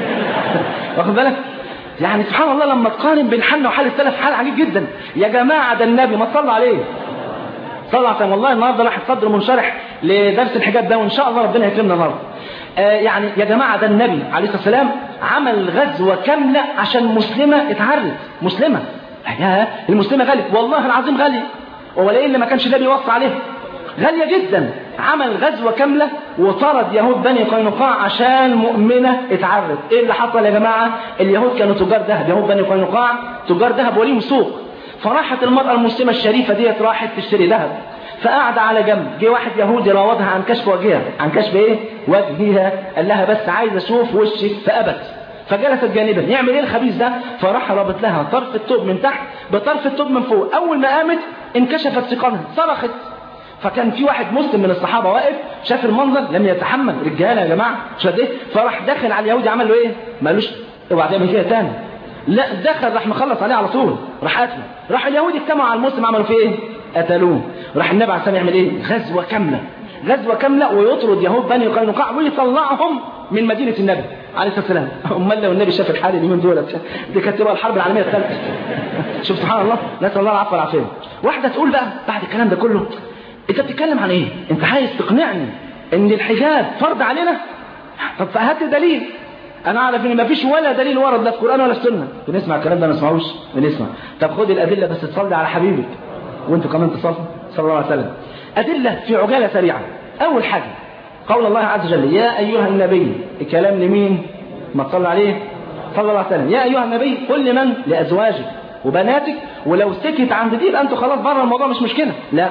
واخد بالك؟ يعني سبحان الله لما تقارن بين حالنا وحال السلف حال عجيب جدا. يا جماعه ده النبي ما تصلوا عليه صلى الله عليه وسلم. والله النهارده راح صدر منشرح لدرس الحجاب ده وان شاء الله ربنا يكرمنا النهارده. يعني يا جماعه ده النبي عليه الصلاه والسلام عمل غزوه كامله عشان مسلمه اتعرت. مسلمه المسلمه غاليه والله العظيم غاليه، ولئن ما كانش النبي يوصي عليه غالية جدا. عمل غزوة كاملة وطرد يهود بني قينقاع عشان مؤمنة اتعرت. ايه اللي حصل يا جماعة؟ اليهود كانوا تجار ذهب، يهود بني قينقاع تجار ذهب وليهم سوق. فراحت المرأة المسلمة الشريفة ديت راحت تشتري ذهب فقعد على جنب. جه واحد يهودي راودها عن كشف وجهها، عن كشف وجهها، قال لها بس عايز اشوف وشك فأبت. فجلست جانبا. يعمل ايه الخبيث ده؟ فراح رابط لها طرف الثوب من تحت بطرف الثوب من فوق. اول ما قامت انكشفت ساقانها صرخت. فكان في واحد مسلم من الصحابه واقف شاف المنظر لم يتحمل. رجاله يا جماعه شد فراح داخل على اليهودي عمل له ايه؟ ما قالوش اوعى تعمل كده تاني، لا دخل راح مخلص عليه على طول راح قتله. راح اليهودي اجتمعوا على المسلم عملوا فيه ايه؟ قتلوه. راح النبي عليه الصلاه والسلام يعمل ايه؟ غزوه كامله ويطرد يهود بني قينقاع ويطلعهم من مدينه النبي عليه الصلاه والسلام. امال لو النبي شاف الحال اليومين دول دي كانت تبقى الحرب العالميه الثالثه. شوف سبحان الله نسال الله العفو والعافيه. واحده تقول بقى بعد الكلام ده كله انت بتتكلم عن ايه؟ انت عايز تقنعني ان الحجاب فرض علينا؟ طب فهات دليل. انا اعرف ان مفيش ولا دليل ورد لا في القران ولا في السنه. بنسمع الكلام ده ما نسمعوش بنسمع. طب خد الادله بس تصلي على حبيبك وانتوا كمان تصلوا صلى الله عليه وسلم. ادله في عجاله سريعه. اول حاجه قول الله عز وجل يا أيها النبي، الكلام لمين؟ ما تصلى عليه صلى الله عليه وسلم. يا أيها النبي قل لمن؟ لأزواجك وبناتك، ولو سكت عند دي يبقى أنتوا خلاص بره الموضوع مش مشكلة. لا،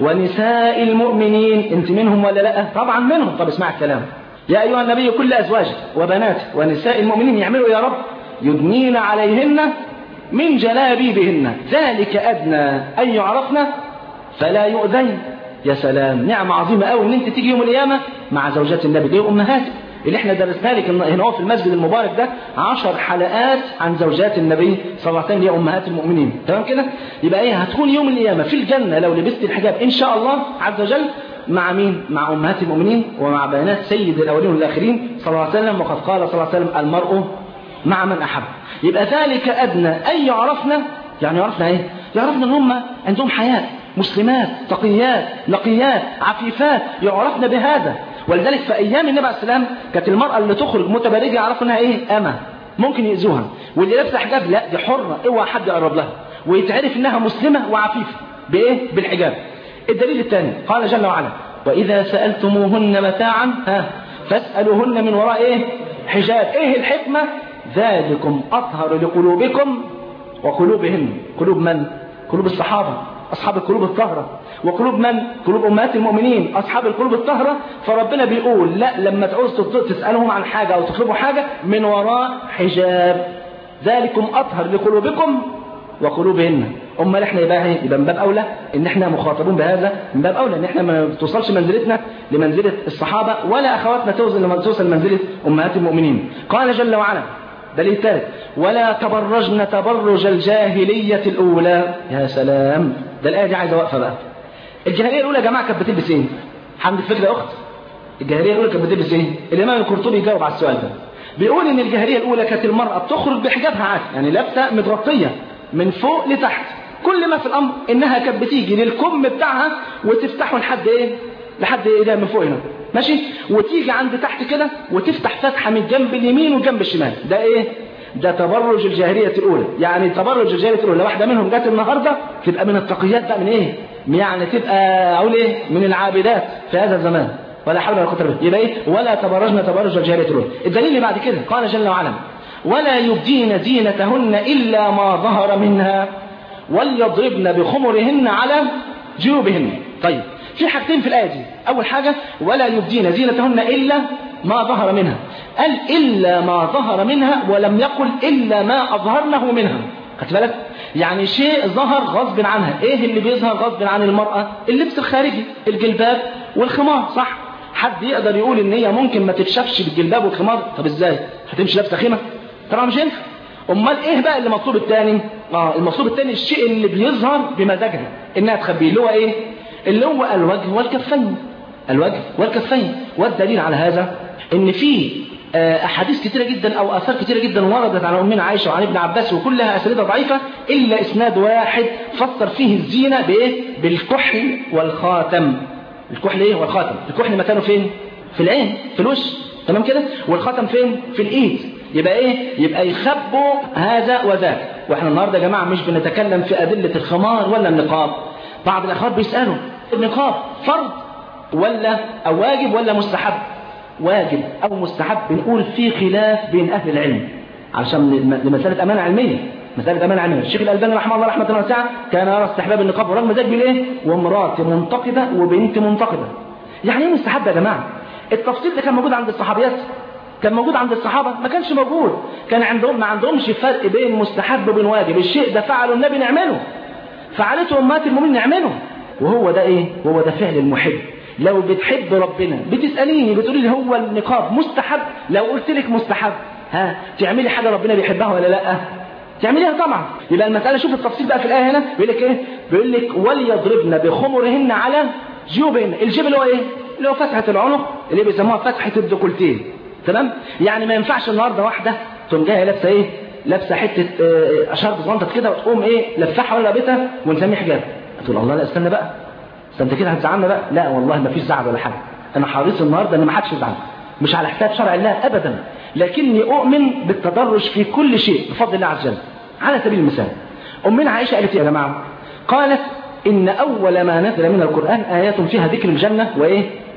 ونساء المؤمنين، أنت منهم ولا لا؟ طبعا منهم. طب اسمع الكلام، يا أيها النبي قل لأزواجك وبناتك ونساء المؤمنين يعملوا يا رب يدنين عليهن من جلابيبهن ذلك أدنى أن يعرفن فلا يؤذين. يا سلام، نعمة عظيمة قوي ان انت تيجي يوم القيامة مع زوجات النبي اللي هي امهاتك، اللي احنا درسنا لك هنا في المسجد المبارك ده 10 حلقات عن زوجات النبي صلى الله عليه وسلم اللي هي امهات المؤمنين. تمام كده؟ يبقى ايه، هتكون يوم القيامة في الجنة لو لبست الحجاب ان شاء الله عز وجل مع مين؟ مع امهات المؤمنين ومع بنات سيد الاولين والاخرين صلى الله عليه وسلم. وقد قال صلى الله عليه وسلم المرء مع من احب. يبقى ذلك ادنى ان يعرفنا، يعني يعرفنا ايه؟ يعرفنا ان هم عندهم حياء، مسلمات تقيات نقيات عفيفات، يعرفن بهذا. ولذلك في ايام النبي عليه السلام كانت المرأة اللي تخرج متبرجة يعرفوا انها ايه؟ أمة، ممكن يأذوها. واللي لابسه حجاب لا، دي حرة، اوعى حد يقرب لها، ويتعرف انها مسلمة وعفيفة بايه؟ بالحجاب. الدليل الثاني قال جل وعلا واذا سألتموهن متاعا فاسألوهن من وراء ايه؟ حجاب. ايه الحكمة؟ ذلكم اطهر لقلوبكم وقلوبهن. قلوب من؟ قلوب الصحابة أصحاب القلوب الطاهرة. وقلوب من؟ قلوب أمهات المؤمنين أصحاب القلوب الطاهرة. فربنا بيقول لا، لما تعوز تسألهم عن حاجة أو تطلبوا حاجة من وراء حجاب. ذلكم أطهر لقلوبكم وقلوبهن. أمال احنا يبقى ايه؟ يبقى من باب أولى إن احنا مخاطبون بهذا، من باب أولى إن احنا ما توصلش منزلتنا لمنزلة الصحابة ولا أخواتنا توصل لمنزلة أمهات المؤمنين. قال جل وعلا دليل ثالث ولا تبرجن تبرج الجاهلية الأولى. يا سلام، ده الآية دي عايزة وقفة بقى. الجاهلية الأولى يا جماعة كانت بتلبس إيه؟ حمد الفكرة يا أخت. الجاهلية الأولى كانت بتلبس إيه؟ الإمام القرطبي يجاوب على السؤال ده، بيقول إن الجاهلية الأولى كانت المرأة بتخرج بحجابها عادي، يعني لابسة متغطية من فوق لتحت. كل ما في الأمر إنها كانت بتيجي للكم بتاعها وتفتحه لحد إيه؟ لحد إيه من فوق هنا، ماشي؟ وتيجي عند تحت كده وتفتح فتحة من جنب اليمين وجنب الشمال. ده إيه؟ ده تبرج الجاهلية الأولى. يعني تبرج الجاهلية الأولى واحدة منهم جات النهاردة تبقى من التقيات بقى، من إيه؟ يعني تبقى أقول إيه؟ من العابدات في هذا الزمان. ولا حول ولا قوة إلا بالله. يبقى إيه؟ ولا تبرجن تبرج الجاهلية الأولى. الدليل اللي بعد كده قال جل وعلا ولا يبدين زينتهن إلا ما ظهر منها وليضربن بخمرهن على جيوبهن. طيب في حاجتين في الآية دي. أول حاجة ولا يبدين زينتهن إلا ما ظهر منها، قال إلا ما ظهر منها ولم يقل إلا ما أظهرنه منها. خدت بالك؟ يعني شيء ظهر غصب عنها. إيه اللي بيظهر غصب عن المرأة؟ اللبس الخارجي، الجلباب والخمار، صح؟ حد يقدر يقول إن هي ممكن ما تتشافش بالجلباب والخمار؟ طب إزاي؟ هتمشي لابسة خيمة؟ طبعا مش ينفع. أمال إيه بقى اللي مطلوب الثاني؟ المطلوب الثاني الشيء اللي بيظهر بمزاجها إنها تخبيه، اللي هو إيه؟ اللي هو الوجه والكفين. الوجه والكفين. والدليل على هذا ان في احاديث كثيره جدا او اثار كثيره جدا وردت عن امنا عائشه وعن ابن عباس، وكلها اسانيدها ضعيفه الا اسناد واحد فسر فيه الزينه بايه؟ بالكحل والخاتم. الكحل ايه والخاتم؟ الكحل مكانه فين؟ في العين، في الوش، تمام كده؟ والخاتم فين؟ في الايد. يبقى ايه؟ يبقى يخبوا هذا وذاك. واحنا النهارده يا جماعه مش بنتكلم في ادله الخمار ولا النقاب. بعض الاخوات بيسالوا النقاب فرض ولا او واجب ولا مستحب؟ واجب او مستحب بنقول في خلاف بين اهل العلم علشان لمساله امانه علميه. مساله امانه علميه. الشيخ الالباني رحمه الله رحمه واسعه كان يرى استحباب النقاب ورغم ذلك بالايه؟ وامراه منتقده وبنت منتقده. يعني ايه مستحب يا جماعه؟ التفصيل ده كان موجود عند الصحابيات؟ كان موجود عند الصحابه؟ ما كانش موجود. كان عندهم ما عندهمش فرق بين مستحب وبين واجب. الشيء ده فعله النبي نعمله، فعلته امهات المؤمنين نعمله. وهو ده ايه؟ وهو ده فعل المحب. لو بتحب ربنا بتسأليني بتقولي لي هو النقاب مستحب؟ لو قلت لك مستحب تعملي حاجة ربنا بيحبها ولا لا؟ تعمليها طبعا. يبقى المسألة شوف التفصيل بقى في الآية هنا بيقول لك ايه؟ بيقول لك وليضربن بخمرهن على جيوبهن. الجيب اللي هو ايه؟ اللي هو فتحة العنق اللي بيسموها فتحة الديكولتيه. تمام؟ يعني ما ينفعش النهارده واحدة تقوم جايه لابسه ايه؟ لابسه حتة اشارة زنطة كده وتقوم ايه؟ لفحها ولا لابسها ونسميه حجاب. تقول الله لا استنى بقى، انت كده هتزعلنا بقى. لا والله ما فيش زعل ولا حاجه. انا حريص النهارده ان ما حدش يزعل، مش على حساب شرع الله ابدا، لكني اؤمن بالتدرج في كل شيء بفضل الله عز وجل. على سبيل المثال امنا عائشه قالت يا جماعه، قالت ان اول ما نزل من القران ايات فيها ذكر الجنه وايه؟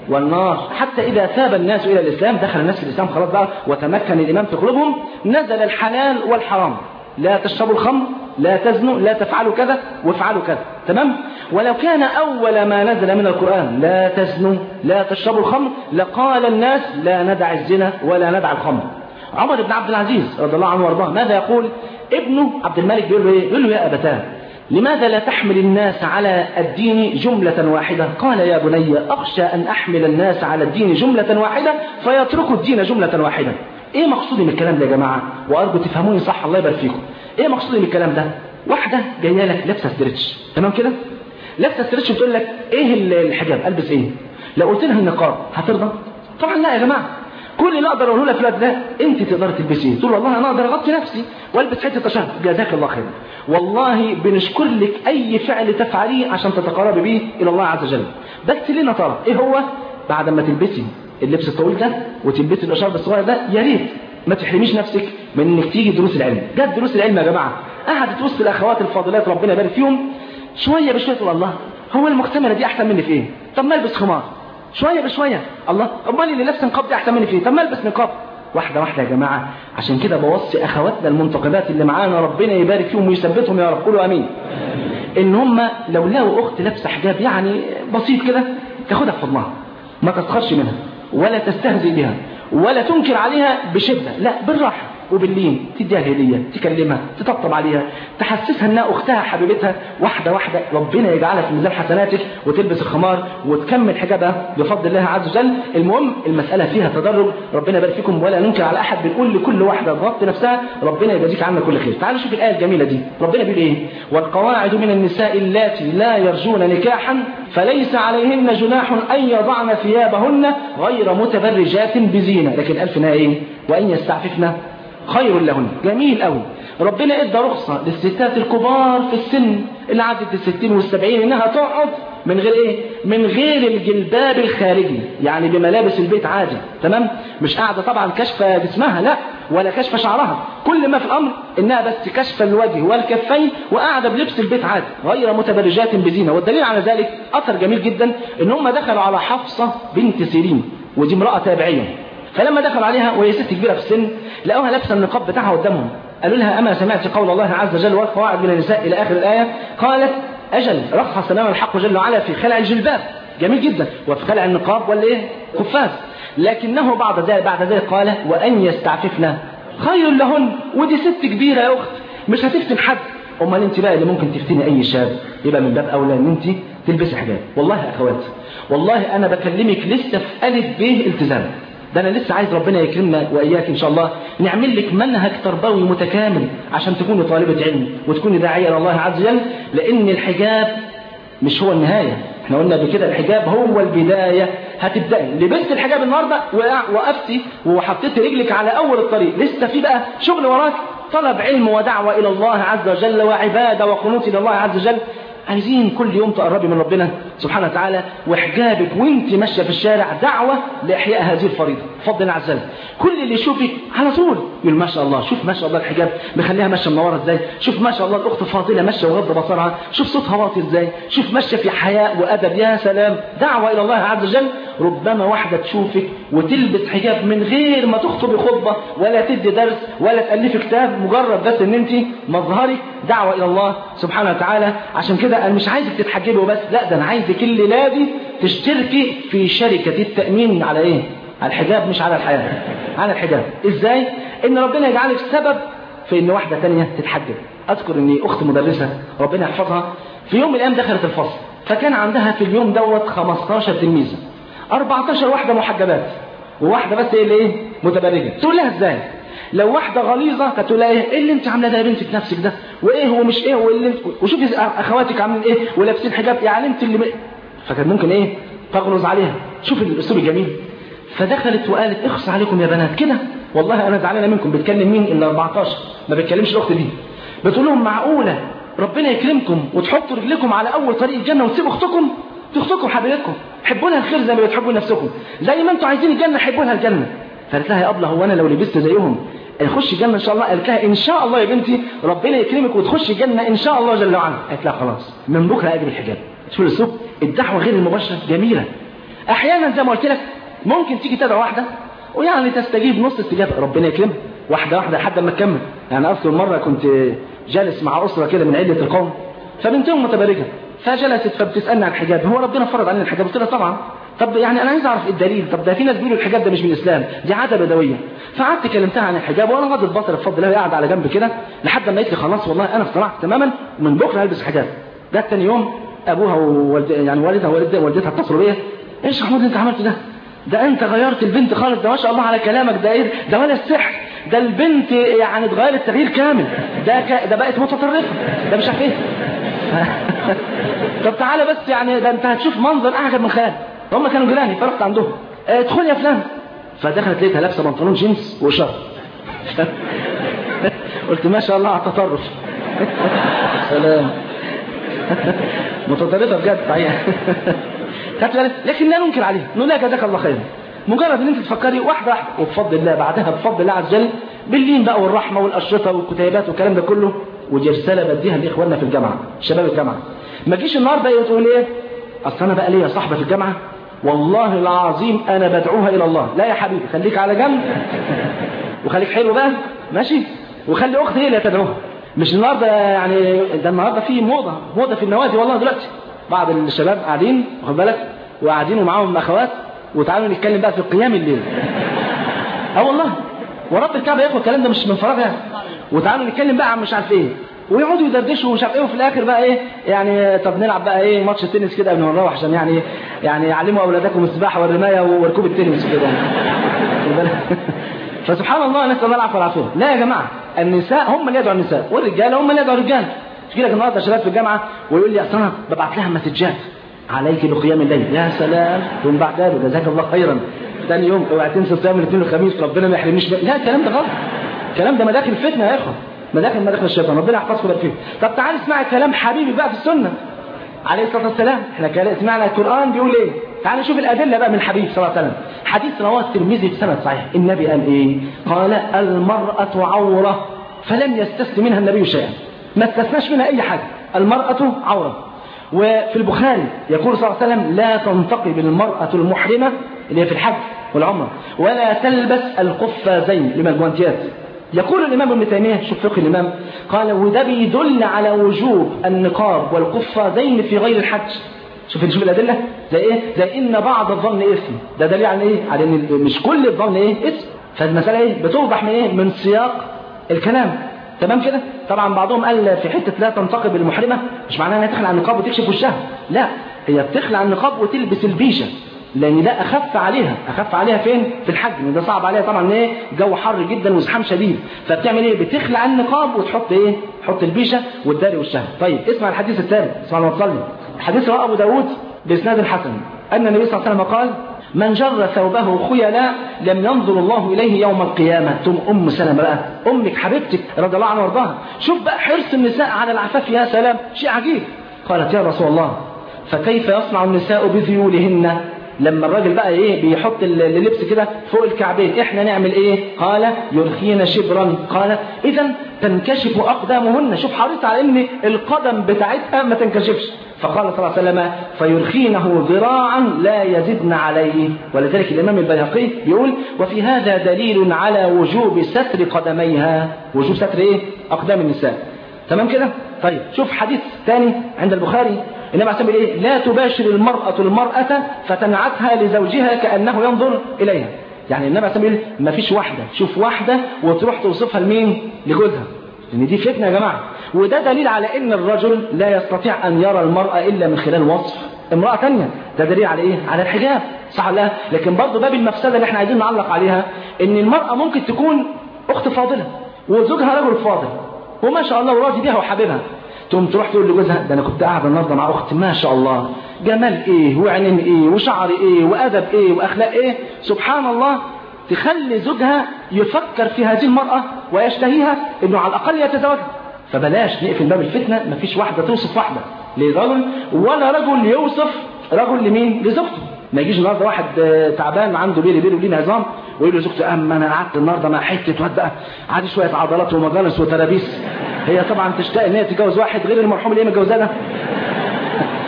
والنار. حتى إذا ثاب الناس إلى الإسلام، دخل الناس في الإسلام خلاص بقى وتمكن الإيمان في قلوبهم، نزل الحلال والحرام، لا تشربوا الخمر، لا تزنوا، لا تفعلوا كذا وافعلوا كذا، تمام؟ ولو كان أول ما نزل من القرآن لا تزنوا لا تشربوا الخمر، لقال الناس لا ندع الزنا ولا ندع الخمر. عمر بن عبد العزيز رضي الله عنه وارضاه ماذا يقول؟ ابنه عبد الملك بيقول له ايه؟ يقول له يا أبتاه لماذا لا تحمل الناس على الدين جملة واحدة؟ قال يا بني أخشى أن أحمل الناس على الدين جملة واحدة فيتركوا الدين جملة واحدة. ايه مقصودي من الكلام ده يا جماعة؟ وأرجو تفهموني صح الله يبارك فيكم. ايه مقصودي من الكلام ده؟ واحدة جاية لك لابسة ستريتش، تمام كده؟ لابسة ستريتش بتقول لك ايه الحجاب؟ البس ايه؟ لو قلت لها النقاب هترضى؟ طبعا لا يا جماعة. كل اللي اقدر اقوله لك في ده انت تقدر تلبسي ايه؟ تقول والله انا اقدر اغطي نفسي والبس حته شهر، جزاك الله خير. والله بنشكر لك اي فعل تفعليه عشان تتقربي به الى الله عز وجل. بس لنا ترى ايه هو؟ بعد ما تلبسي اللبس الطويل ده وتلبسي الاشارب الصغير ده، يا ريت ما تحرميش نفسك من انك تيجي دروس العلم. جت دروس العلم يا جماعه، قعدت وسط الاخوات الفاضلات ربنا يبارك فيهم، شويه بشويه تقول الله هو المختمره دي احسن مني في ايه؟ طب ما البس خمار. شويه بشويه الله امال اللي لابسه نقاب دي احسن مني في ايه؟ طب ما البس نقاب. واحده واحده يا جماعه. عشان كده بوصي اخواتنا المنتقبات اللي معانا ربنا يبارك فيهم ويثبتهم يا رب، قولوا امين. ان هم لو لقوا اخت لابسه حجاب يعني بسيط كده تاخدها في حضنها، ما تسخرش منها ولا تستهزئ بها ولا تنكر عليها بشده، لا بالراحه وباللين، تديها هديه، تكلمها، تطبطب عليها، تحسسها انها اختها حبيبتها. واحده واحده ربنا يجعلها في ميزان حسناتك وتلبس الخمار وتكمل حجابها بفضل الله عز وجل. المهم المساله فيها تدرج، ربنا يبارك فيكم ولا ننكر على احد. بنقول لكل واحده تغطي نفسها ربنا يجازيك عنا كل خير. تعالوا شوف الايه الجميله دي، ربنا بيقول ايه؟ والقواعد من النساء اللاتي لا يرجون نكاحا فليس عليهن جناح ان يضعن ثيابهن غير متبرجات بزينه، لكن الفنا ايه؟ وان يستعففن خير لهن. جميل قوي. ربنا ادى رخصه للستات الكبار في السن اللي عدت ال60 وال70 انها تقعد من غير ايه؟ من غير الجلباب الخارجي، يعني بملابس البيت عادي، تمام؟ مش قاعده طبعا كشفه جسمها لا، ولا كشفه شعرها، كل ما في الامر انها بس كشف الوجه والكفين وقاعده بلبس البيت عادي غير متبرجات بزينه. والدليل على ذلك اثر جميل جدا ان هم دخلوا على حفصه بنت سيرين، ودي امراه تابعيه. فلما دخلوا عليها وهي ست كبيره في السن لقوها لابسه النقاب بتاعها قدامهم، قالوا لها اما سمعت قول الله عز وجل والقواعد من النساء الى اخر الايه؟ قالت اجل، رخص لنا الحق جل وعلا في خلع الجلباب، جميل جدا، وفي خلع النقاب والايه؟ قفاز، لكنه بعد ذلك قال وان يستعففن خير لهن. ودي ست كبيره يا اخت مش هتفتن حد، امال انت بقى اللي ممكن تفتني اي شاب، يبقى من باب اولى ان انت تلبسي حجاب. والله يا اخوات والله انا بكلمك لسه في الف ب التزام، ده انا لسه عايز ربنا يكرمنا واياك ان شاء الله نعمل لك منهج تربوي متكامل عشان تكوني طالبه علم وتكوني داعيه الى الله عز وجل. لان الحجاب مش هو النهايه، احنا قلنا بكده الحجاب هو البدايه. هتبداي لبست الحجاب النهارده وقفتي وحطيتي رجلك على اول الطريق، لسه في بقى شغل وراك، طلب علم ودعوه الى الله عز وجل وعباده وقنوت الى الله عز وجل. عايزين كل يوم تقربي من ربنا سبحانه وتعالى، وحجابك وانت ماشيه في الشارع دعوه لاحياء هذه الفريضه بفضل الله عز وجل. كل اللي يشوفك على طول يقول ما شاء الله، شوف ما شاء الله الحجاب مخليها ماشيه منوره ازاي، شوف ما شاء الله الاخت فاضله ماشيه وغض بصرها، شوف صوتها واطي ازاي، شوف ماشيه في حياء وادب، يا سلام، دعوه الى الله عز وجل. ربما واحده تشوفك وتلبس حجاب من غير ما تخطبي خطبه ولا تدي درس ولا تالفي كتاب، مجرد بس ان انت مظهرك دعوه الى الله سبحانه وتعالى. عشان كده انا مش عايزك تتحجبي وبس، لا ده انا عايزك الليله دي تشتركي في شركه التامين على ايه؟ على الحجاب، مش على الحياه، على الحجاب. ازاي؟ ان ربنا يجعلك سبب في ان واحده ثانيه تتحجب. اذكر ان اخت مدرسه ربنا يحفظها في يوم من الايام دخلت الفصل، فكان عندها في اليوم دوت 15 تلميذه، 14 واحده محجبات وواحده بس اللي ايه؟ متبرجه. تقول لها ازاي؟ لو واحده غليظه كانت تقول لها ايه اللي انت عامله ده يا بنتي في نفسك ده، وايه هو مش ايه، واللي وشوفي اخواتك عاملين ايه ولابسين حجاب، يعني انت اللي فكان ممكن ايه؟ تغلظ عليها. شوف الاسلوب الجميل. فدخلت وقالت اخص عليكم يا بنات كده، والله انا زعلانه منكم. بتكلم مين؟ ال 14، ما بتكلمش الاخت دي. بتقول لهم معقوله ربنا يكرمكم وتحطوا رجلكم على اول طريق الجنه وتسيبوا اختكم؟ دي اختكم حبيبتكم، حبوا لها الخير زي ما بتحبوا نفسكم، زي ما انتوا عايزين الجنه حبوا لها الجنه. فقالت لها يا ابله هو انا لو لبست زيهم اخش الجنه ان شاء الله؟ قالت لها ان شاء الله يا بنتي ربنا يكرمك وتخشي الجنه ان شاء الله جل وعلا. قالت لها خلاص من بكره اجيب الحجاب. شوف الاسلوب، الدعوه غير المباشره جميله. احيانا زي ما قلت لك ممكن تيجي تدعو واحده ويعني تستجيب نص استجابه، ربنا يكرمها واحده واحده لحد ما تكمل. يعني اذكر مره كنت جالس مع اسره كده من عده القوم، فبنتهم متبرجه، فجلست فبتسالني عن الحجاب، هو ربنا فرض علينا الحجاب؟ قلت لها طبعا. طب يعني انا عايز اعرف الدليل، طب ده في ناس بيقولوا الحجاب ده مش من الاسلام، دي عاده بدويه. فقعدت كلمتها عن الحجاب وانا غضت بصري بفضل الله، قاعد على جنب كده لحد ما قالت لي خلاص والله انا اقتنعت تماما ومن بكره هلبس حجاب. ده ثاني يوم ابوها يعني والدها والدتها اتصلوا بيا، ايش يا محمود انت عملت ده؟ ده انت غيرت البنت خالص، ده ما شاء الله على كلامك، ده ايه ده ولا السحر، ده البنت يعني اتغيرت تغيير كامل، ده بقت متطرفه، ده مش عارف ايه. طب تعالى بس يعني ده انت هتشوف منظر اعجب من خيال. هم كانوا جيراني فرحت عندهم، ادخل يا فلان. فدخلت لقيتها لابسه بنطلون جينز وشرط. قلت ما شاء الله على التطرف. سلام. متطرفه بجد صحيح. لكن لا ننكر عليه، نقول لها جزاك الله خيرا. مجرد ان انت تفكري واحده واحده وبفضل الله بعدها بفضل الله عز وجل باللين بقى والرحمه والاشرطه والكتيبات والكلام ده كله. ودي رساله بديها لاخواننا في الجامعه، شباب الجامعه. ما تجيش النهارده تقول ايه اصل انا بقى ليا صاحبه في الجامعه والله العظيم انا بدعوها الى الله. لا يا حبيبي، خليك على جنب وخليك حلو بقى ماشي، وخلي اختي هي اللي تدعوها. مش النهارده يعني، ده النهارده في موضه في النوادي والله دلوقتي. بعض الشباب قاعدين واخد بالك وقاعدين ومعاهم اخوات وتعالوا نتكلم بقى في قيام الليل. والله ورب الكعبه ياخد الكلام ده مش من فراغ يعني. وتعالوا نتكلم بقى عن مش عارف ايه، ويقعدوا يدردشوا ومش عارف ايه، وفي الاخر بقى ايه يعني طب نلعب بقى ايه ماتش التنس كده قبل ما نروح عشان يعني علموا اولادكم السباحه والرمايه وركوب التنس وكده. فسبحان الله نسال الله العفو والعافيه. لا يا جماعه، النساء هم اللي يدعوا النساء والرجاله هم اللي يدعوا الرجال. مش كده النهارده شباب في الجامعه ويقول لي اصل انا ببعت لها مسجات عليك بقيام الليل. يا سلام، ثم بعد ذلك جزاك الله خيرا ثاني يوم اوعى تنسى صيام الاثنين والخميس ربنا ما يحرمنيش. لا الكلام ده غلط، الكلام ده مداخل فتنه يا اخوه، مداخل الشيطان، ربنا يحفظكم فيه. طب تعال اسمع كلام حبيبي بقى في السنه عليه الصلاه والسلام. احنا سمعنا القران بيقول ايه، تعال نشوف الادله بقى من الحبيب صلى الله عليه وسلم. حديث رواه الترمذي بسند صحيح. النبي قال ايه؟ قال المراه عوره فلم يستثن منها النبي شيئا، ما استثناش منها اي حاجه، المراه عوره. وفي البخاري يقول صلى الله عليه وسلم لا تنتقب المراه المحرمه اللي هي في الحج والعمره ولا تلبس القفازين لما الجوانتيات. يقول الإمام ابن تيمية، شوف فقه الإمام، قال وده بيدل على وجوب النقاب والقفازين في غير الحج. شوف الأدلة زي إيه؟ زي إن بعض الظن إثم، ده دليل على إيه؟ على إن مش كل الظن إيه؟ إثم. فالمسألة إيه؟ بتوضح من إيه؟ من سياق الكلام. تمام كده؟ طبعا بعضهم قال في حتة لا تنتقب المحرمة مش معناها إنها تخلع النقاب وتكشف وشها، لا، هي بتخلع النقاب وتلبس البيشة، لأن ده أخف عليها فين؟ في الحج، ده صعب عليها طبعا إيه؟ جو حر جدا وزحام شديد، فبتعمل إيه؟ بتخلع النقاب وتحط إيه؟ تحط البيشة والداري والشهر. طيب اسمع الحديث الثالث، اسمع لما تصلي. الحديث رواه أبو داود بإسناد حسن أن النبي صلى الله عليه وسلم قال من جر ثوبه خيلاء لم ينظر الله إليه يوم القيامة. ثم أم سلمة بقى، أمك حبيبتك رضي الله عنها وارضاها، شوف بقى حرص النساء على العفاف، يا سلام شيء عجيب. قالت يا رسول الله فكيف يصنع النساء بذيولهن؟ لما الراجل بقى ايه بيحط اللبس كده فوق الكعبين احنا نعمل ايه؟ قال يرخين شبرا. قال اذا تنكشف اقدامهن. شوف حريص على ان القدم بتاعتها ما تنكشفش. فقال صلى الله عليه وسلم فيرخينه ذراعا لا يزدن عليه. ولذلك الامام البيهقي يقول وفي هذا دليل على وجوب ستر قدميها، وجوب ستر ايه؟ اقدام النساء. تمام كده؟ طيب شوف حديث ثاني عند البخاري، النبي عليه الصلاة والسلام لا تباشر المرأة فتنعتها لزوجها كأنه ينظر إليها. يعني النبي عليه الصلاة والسلام ما فيش واحدة تشوف واحدة وتروح توصفها لمين؟ لجوزها، لأن دي فتنة يا جماعة. وده دليل على أن الرجل لا يستطيع أن يرى المرأة إلا من خلال وصف امرأة تانية. ده دليل على إيه؟ على الحجاب، صح ولا لا؟ لكن برضه باب المفسدة اللي احنا عايزين نعلق عليها أن المرأة ممكن تكون أخت فاضلة وزوجها رجل فاضل وما شاء الله وراضي بيها وحبيبها، تقوم تروح تقول لجوزها ده انا كنت قاعده النهارده مع اختي ما شاء الله جمال ايه وعينين ايه وشعر ايه وادب ايه واخلاق ايه. سبحان الله، تخلي زوجها يفكر في هذه المراه ويشتهيها انه على الاقل يتزوجها. فبلاش نقفل باب الفتنه. مفيش واحده توصف واحده لرجل ولا رجل يوصف رجل لمين؟ لزوجته. ما يجيش النهارده واحد تعبان عنده بيلي وليه عظام ويقول لزوجته اما انا قعدت النهارده مع حته واد بقى عادي شويه عضلات ومجالس وترابيس. هي طبعا تشتاق ان هي تتجوز واحد غير المرحوم اللي هي متجوزاه ده.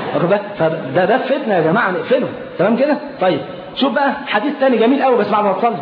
فده فتنه يا جماعه، نقفله تمام كده. طيب شوف بقى حديث ثاني جميل قوي بس بعد ما تصلي.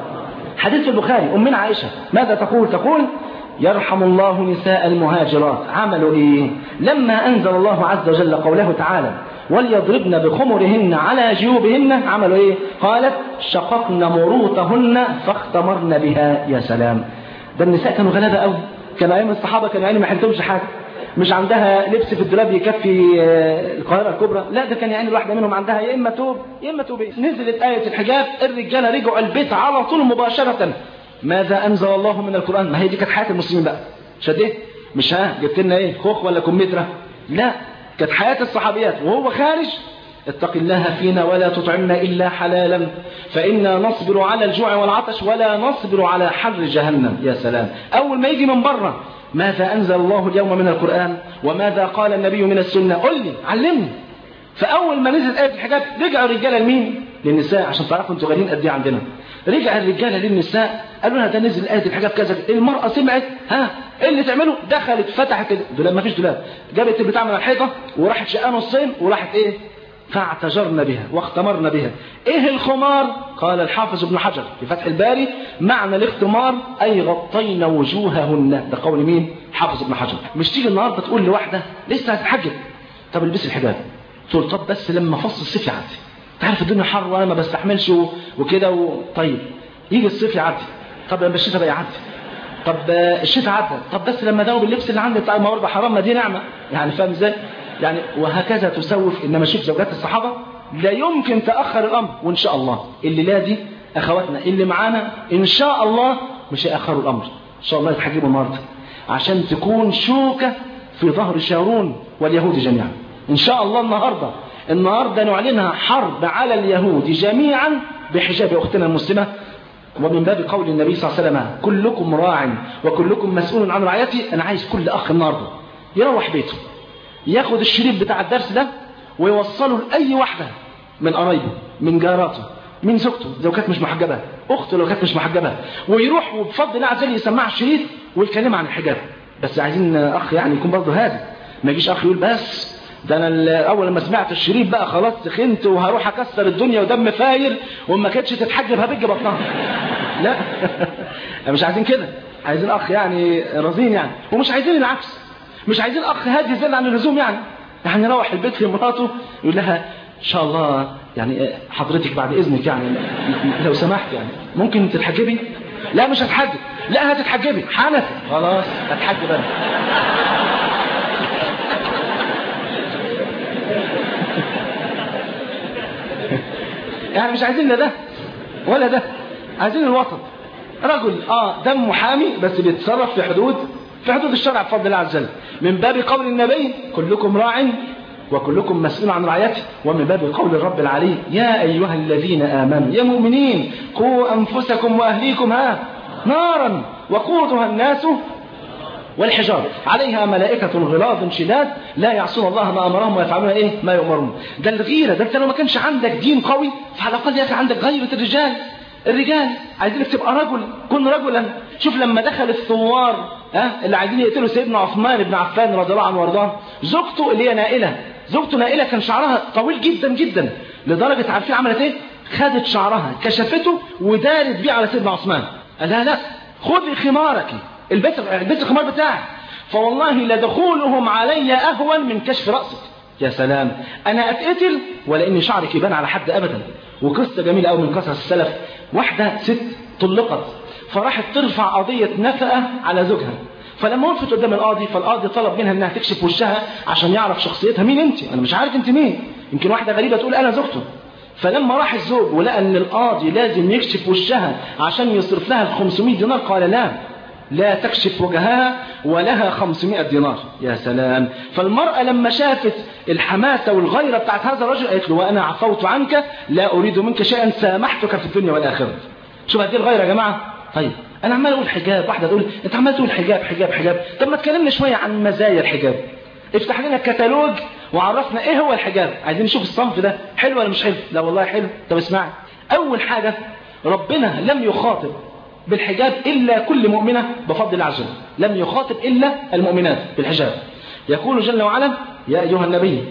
حديث في البخاري، امنا عائشه ماذا تقول؟ تقول يرحم الله نساء المهاجرات عملوا ايه لما انزل الله عز وجل قوله تعالى وليضربن بخمرهن على جيوبهن، عملوا ايه؟ قالت شققن مروطهن فاختمرن بها. يا سلام، ده النساء كانوا غلابه قوي، كانوا ايام الصحابه كانوا يعني ما حلتهمش حاجه، مش عندها لبس في الدولاب يكفي القاهره الكبرى، لا ده كان يعني الواحده منهم عندها يا اما توب يا اما توبين. نزلت ايه الحجاب، الرجاله رجعوا البيت على طول مباشره. ماذا انزل الله من القران؟ ما هي دي كانت حياه المسلمين بقى، شديت مش جبت لنا ايه خوخ ولا كمثرى، لا كانت حياه الصحابيات. وهو خارج اتق الله فينا ولا تطعمنا الا حلالا فانا نصبر على الجوع والعطش ولا نصبر على حر جهنم. يا سلام، اول ما يجي من بره ماذا أنزل الله اليوم من القرآن وماذا قال النبي من السنة؟ قل لي علمني. فأول ما نزلت آية الحجاب رجعوا الرجالة لمين؟ للنساء، عشان تعرفوا انتوا غاليين قد ايه عندنا. رجع الرجالة للنساء قالوا لها ده نزل آية الحجاب كذا. المرأة سمعت، ايه اللي تعمله؟ دخلت فتحت الدولاب، ما فيش دولاب، جابت البتاع من الحيطة وراحت شقاه نصين وراحت ايه؟ فاعتجرن بها واختمرن بها. ايه الخمار؟ قال الحافظ ابن حجر في فتح الباري معنى الاختمار اي غطين وجوههن. ده قول مين؟ حافظ ابن حجر. مش تيجي النهارده تقول لواحده لسه هتتحجب طب البسي الحجاب، تقول طب بس لما فصل الصيف يعدي، تعرف الدنيا حر وانا ما بستحملش وكده طيب يجي الصيف يعدي، طب لما الشتاء بقى يعدي، طب الشتاء عدى، طب بس لما اداوب اللبس اللي عندي بتاع ما هو حرام، ما دي نعمه يعني، فاهم ازاي؟ يعني وهكذا تسوف. انما شوف زوجات الصحابه لا يمكن تاخر الامر، وان شاء الله اللي لا دي اخواتنا اللي معانا ان شاء الله مش هياخروا الامر، ان شاء الله يتحجبوا النهارده عشان تكون شوكه في ظهر شارون واليهود جميعا. ان شاء الله النهارده نعلنها حرب على اليهود جميعا بحجاب اختنا المسلمه. ومن باب قول النبي صلى الله عليه وسلم كلكم راع وكلكم مسؤول عن رعيته. انا عايز كل اخ النهارده يروح بيته ياخد الشريط بتاع الدرس ده ويوصله لأي واحدة من قرايبه، من جاراته، من زوجته لو كانت مش محجبة، أخته لو كانت مش محجبة، ويروح وبفضل الله عز وجل يسمعها الشريط ويتكلم عن الحجاب. بس عايزين أخ يعني يكون برضه هادي، ما يجيش أخ يقول بس ده أنا أول لما سمعت الشريط بقى خلاص سخنت وهروح أكسر الدنيا ودم فاير وما كانتش تتحجب هبج بطنها. لا مش عايزين كده، عايزين أخ يعني رزين يعني، ومش عايزين العكس، مش عايزين اخ هادي زيادة عن اللزوم يعني يروح البيت في مراته يقول لها ان شاء الله يعني حضرتك بعد اذنك يعني لو سمحت يعني ممكن تتحجبي؟ لا مش هتحجب. لا هتتحجبي حنفي، خلاص هتحجب انا. يعني مش عايزين لا ده ولا ده، عايزين الوسط. رجل دم محامي بس بيتصرف في حدود الشرع بفضل الله عز وجل. من باب قول النبي كلكم راع وكلكم مسؤول عن رعيته. ومن باب قول الرب العلي يا أيها الذين آمنوا يا مؤمنين قوا أنفسكم وأهليكم نارا وقودها الناس والحجارة عليها ملائكة غلاظ شداد لا يعصون الله ما أمرهم ويفعلون ما يؤمرون. ده الغيرة، ده انت لو ما كانش عندك دين قوي فعلى الأقل يا أخي عندك غيرة الرجال عايزينك تبقى رجل، كن رجلا. شوف لما دخل الثوار اللي عايزين يقتلوا سيدنا عثمان بن عفان رضي الله عنه وارضاه، زوجته اللي هي نائلة كان شعرها طويل جدا جدا لدرجة عارفين عملت ايه؟ خدت شعرها كشفته ودارت بيه على سيدنا عثمان. قال لها لا خذي خمارك، البس الخمار بتاعك، فوالله لدخولهم علي أهون من كشف رأسك. يا سلام، أنا أتقتل ولا إن شعرك يبان على حد أبدا. وقصة جميلة أوي من قصص السلف، واحدة ست طلقت فراحت ترفع قضية نفقة على زوجها، فلما وقفت قدام القاضي فالقاضي طلب منها انها تكشف وشها عشان يعرف شخصيتها. مين انت؟ انا مش عارف انت مين، يمكن واحدة غريبة تقول انا زوجته. فلما راح الزوج ولقى ان القاضي لازم يكشف وشها عشان يصرف لها 500 دينار قال لا تكشف وجهها ولها 500 دينار. يا سلام. فالمرأة لما شافت الحماسة والغيرة بتاعت هذا الرجل قالت له وأنا عفوت عنك لا أريد منك شيئا سامحتك في الدنيا والآخرة. شوف هذه الغيرة يا جماعة. طيب أنا عمال أقول حجاب، واحدة تقول أنت عمال تقول حجاب حجاب حجاب، طب ما تكلمنا شوية عن مزايا الحجاب، افتح لنا الكتالوج وعرفنا إيه هو الحجاب. عايزين نشوف الصنف ده حلو ولا مش حلو. لا والله حلو. طب اسمعي، أول حاجة ربنا لم يخاطب بالحجاب إلا كل مؤمنة بفضل الله عز وجل، لم يخاطب إلا المؤمنات بالحجاب. يقول جل وعلا يا أيها النبي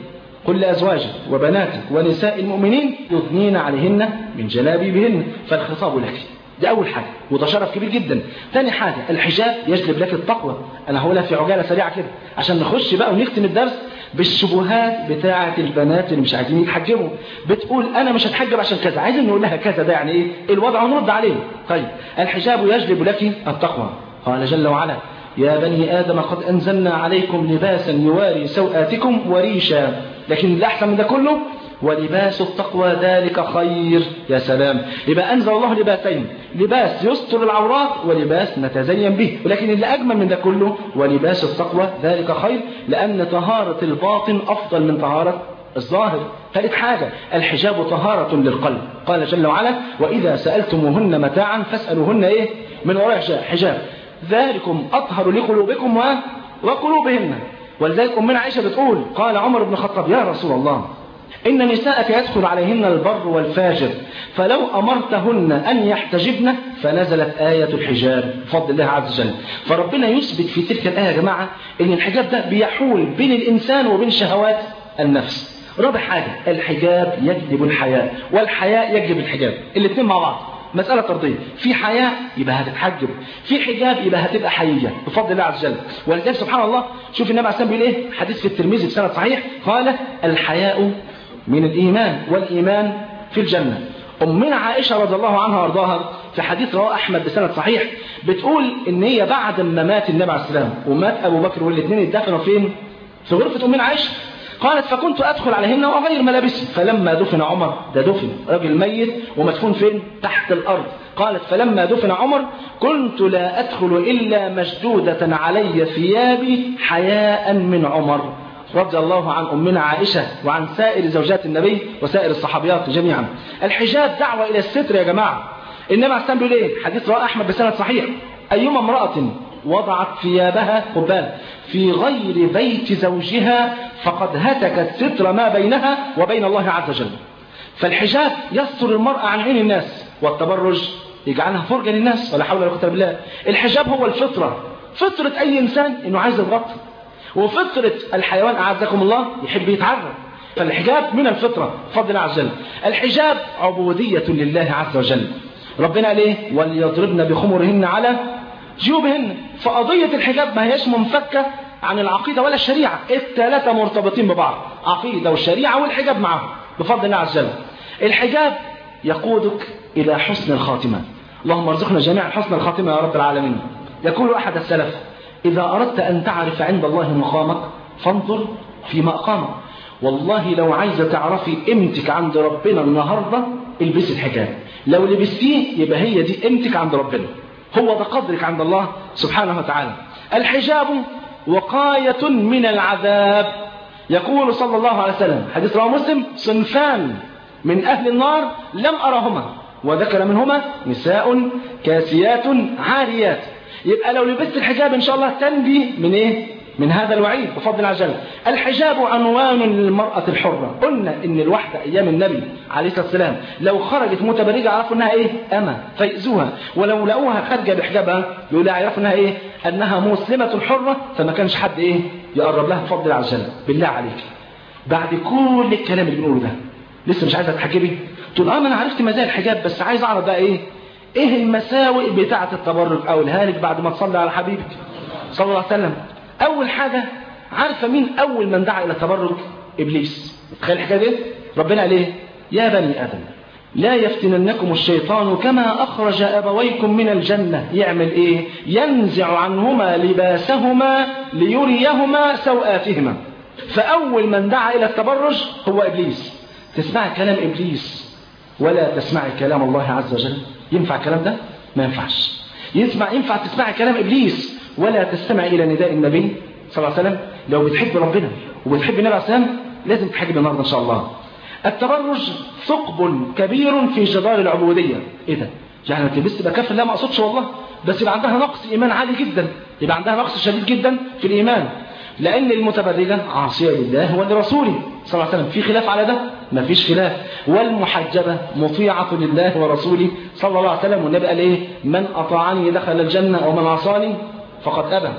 قل لأزواجك وبناتك ونساء المؤمنين يضنين عليهن من جلابيبهن فالخطاب لك. دي أول حاجة وده شرف كبير جدا. ثاني حاجة الحجاب يجلب لك التقوى. أنا هقولها في عجالة سريعة كده عشان نخش بقى ونختم الدرس بالشبهات بتاعة البنات اللي مش عايزين يتحجبوا. بتقول أنا مش هتحجب عشان كذا، عايزين نقول لها كذا، ده يعني إيه الوضع ونرد عليه. طيب الحجاب يجلب لك التقوى. قال جل وعلا يا بني آدم قد أنزلنا عليكم لباسا يواري سوآتكم وريشا. لكن الأحسن من ده كله ولباس التقوى ذلك خير. يا سلام، يبقى أنزل الله لباسين، لباس يستر العورات ولباس نتزين به. ولكن اللي أجمل من ده كله ولباس التقوى ذلك خير، لأن طهارة الباطن أفضل من طهارة الظاهر. ثالث حاجة الحجاب طهارة للقلب. قال جل وعلا وإذا سألتموهن متاعا فاسألوهن إيه من وراء حجاب ذلكم أطهر لقلوبكم وقلوبهن. ولذلك أمنا عائشة بتقول قال عمر بن الخطاب يا رسول الله إن نساءك يدخل عليهن البر والفاجر فلو أمرتهن أن يحتجبن فنزلت آية الحجاب بفضل الله عز وجل. فربنا يثبت في تلك الآية يا جماعة إن الحجاب ده بيحول بين الإنسان وبين شهوات النفس. رابع حاجة الحجاب يجلب الحياء والحياء يجلب الحجاب، الاثنين مع بعض مسألة طردية. في حياء يبقى هتتحجب، في حجاب يبقى هتبقى حيية بفضل الله عز وجل. ولذلك سبحان الله شوف النبي عليه الصلاة والسلام بيقول ايه حديث في الترمذي بسند صحيح قال الحياء من الإيمان والإيمان في الجنة. أمنا عائشة رضي الله عنها وارضاها في حديث رواه أحمد بسند صحيح بتقول إن هي بعد ما مات النبي عليه الصلاة والسلام ومات أبو بكر والاثنين اتدفنوا فين؟ في غرفة أمنا عائشة. قالت فكنت أدخل عليهن وأغير ملابسي فلما دفن عمر، ده دفن راجل ميت ومدفون فين؟ تحت الأرض. قالت فلما دفن عمر كنت لا أدخل إلا مشدودة علي ثيابي حياء من عمر رضي الله عن أمنا عائشة وعن سائر زوجات النبي وسائر الصحابيات جميعا. الحجاب دعوة إلى الستر يا جماعة. النبي عليه الصلاة والسلام بيقول إيه حديث رواه أحمد بسند صحيح أيما امرأة وضعت ثيابها قبال في غير بيت زوجها فقد هتكت ستر ما بينها وبين الله عز وجل. فالحجاب يستر المرأة عن عين الناس والتبرج يجعلها فرجة للناس ولا حول ولا قوة بالله. الحجاب هو الفطرة، فطرة أي إنسان إنه عايز يتغطى، وفطرة الحيوان أعزكم الله يحب يتعرض. فالحجاب من الفطرة بفضل الله عز وجل. الحجاب عبودية لله عز وجل. ربنا قال ايه وليضربن بخمرهن على جيوبهن. فقضية الحجاب ما هيش منفكة عن العقيدة ولا الشريعة، الثلاثة مرتبطين ببعض، عقيدة والشريعة والحجاب معهم بفضل الله عز وجل. الحجاب يقودك إلى حسن الخاتمة. اللهم ارزقنا جميعا حسن الخاتمة يا رب العالمين. يقول أحد السلف إذا أردت أن تعرف عند الله مقامك فانظر في مقامك. والله لو عايزة تعرفي قيمتك عند ربنا النهاردة البسي الحجاب، لو لبستيه يبقى هي دي قيمتك عند ربنا، هو ده قدرك عند الله سبحانه وتعالى. الحجاب وقاية من العذاب. يقول صلى الله عليه وسلم حديث رواه مسلم صنفان من أهل النار لم أرهما وذكر منهما نساء كاسيات عاريات. يبقى لو لبست الحجاب إن شاء الله تنبي من إيه؟ من هذا الوعيد بفضل الله عز وجل. الحجاب عنوان للمرأة الحرة. قلنا إن الواحدة أيام النبي عليه الصلاة والسلام لو خرجت متبرجة عرفوا إنها إيه؟ أما فيأذوها، ولو لقوها خارجة بحجابها يقولوا يعرفوا إنها إيه؟ أنها مسلمة حرة، فما كانش حد إيه؟ يقرب لها بفضل الله عز وجل. بالله عليك بعد كل الكلام اللي بنقوله ده لسه مش عايزة تحجبي؟ تقول ما أنا عرفت مزايا الحجاب بس عايز أعرف بقى إيه المساوئ بتاعة التبرج أو الهالك بعد ما تصلي على حبيبك صلى الله عليه وسلم. أول حاجة عارفة مين أول من دعا إلى التبرج؟ إبليس. تخيل الحكاية دي؟ ربنا قال إيه؟ يا بني آدم لا يفتننكم الشيطان كما أخرج أبويكم من الجنة. يعمل إيه؟ ينزع عنهما لباسهما ليريهما سوآتهما. فأول من دعا إلى التبرج هو إبليس. تسمع كلام إبليس ولا تسمع كلام الله عز وجل؟ ينفع الكلام ده؟ ما ينفعش. ينفع تسمع كلام إبليس ولا تستمع إلى نداء النبي صلى الله عليه وسلم؟ لو بتحب ربنا وبتحب النبي عليه الصلاة والسلام لازم تحجب النهارده إن شاء الله. التبرج ثقب كبير في جدار العبودية. إيه ده؟ يعني ما تلبس تبقى كافر؟ لا ما أقصدش والله، بس يبقى عندها نقص إيمان عالي جدا، يبقى عندها نقص شديد جدا في الإيمان. لأن المتبرجة عاصية لله ولرسوله صلى الله عليه وسلم. في خلاف على ده؟ ما فيش خلاف. والمحجبة مطيعة لله ورسوله صلى الله عليه وسلم. والنبي قال إيه؟ من أطاعني دخل الجنة ومن عصاني فقد أبى.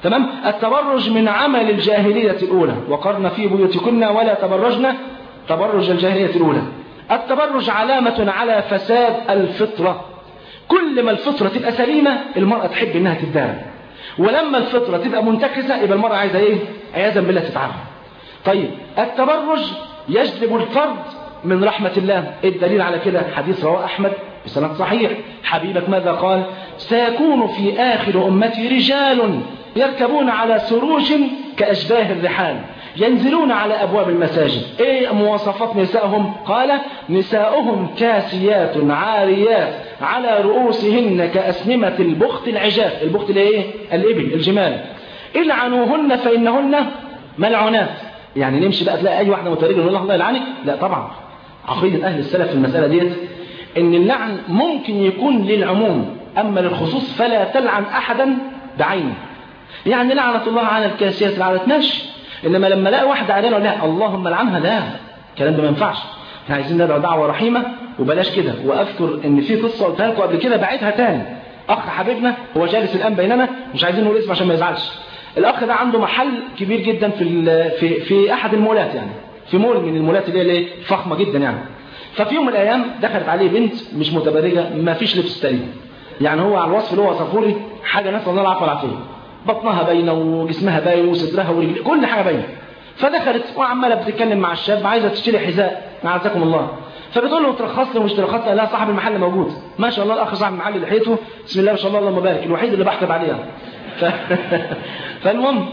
تمام. التبرج من عمل الجاهلية الأولى، وقرن في بيوتكن ولا تبرجن تبرج الجاهلية الأولى. التبرج علامة على فساد الفطرة. كل ما الفطرة تبقى سليمة المرأة تحب إنها تتدارى، ولما الفطرة تبقى منتكسة يبقى المرأة عايزة إيه؟ عياذا بالله تتعرف. طيب التبرج يجلب الفرد من رحمة الله. الدليل على كده حديث رواه أحمد بسند صحيح. حبيبك ماذا قال؟ سيكون في آخر أمتي رجال يركبون على سروج كأشباه الرحال ينزلون على أبواب المساجد. إيه مواصفات نسائهم؟ قال نساؤهم كاسيات عاريات على رؤوسهن كأسنمة البخت العجاف. البخت اللي إيه؟ الإبل الجمال. العنوهن فإنهن ملعونات. يعني نمشي بقى تلاقي أي واحدة متبرجة نقول الله يلعنك؟ لا طبعا. عقيدة أهل السلف في المسألة ديت إن اللعن ممكن يكون للعموم، أما للخصوص فلا تلعن أحدا بعينه. يعني لعنة الله على الكاسيات العاريات ماشي، إنما لما لاقي واحدة عريانة لا اللهم لعنها، لا الكلام ده ما ينفعش. احنا عايزين ندعو دعوة رحيمة وبلاش كده. وأذكر إن في قصة قلتها لكم قبل كده بعيدها تاني. أخ حبيبنا هو جالس الآن بيننا، مش عايزين نقول اسمه عشان ما يزعلش. الأخ ده عنده محل كبير جدا في أحد المولات، يعني في مول من المولات اللي هي فخمة جدا يعني. ففي يوم من الأيام دخلت عليه بنت مش متبرجة، ما فيش لبس تقريبا، يعني هو على الوصف اللي هو وصفه لي حاجة نسأل الله العافية والعافية، بطنها باينة وجسمها باين وصدرها ورجلها كل حاجة باينة. فدخلت وعمالة بتتكلم مع الشاب عايزة تشتري حذاء أعزكم الله، فبتقول له ترخص لي ومش ترخص لي؟ لا صاحب المحل موجود. ما شاء الله الأخ صاحب المحل لحيته بسم الله ما شاء الله اللهم بارك، الوحيد اللي بحسب عليها. فالمهم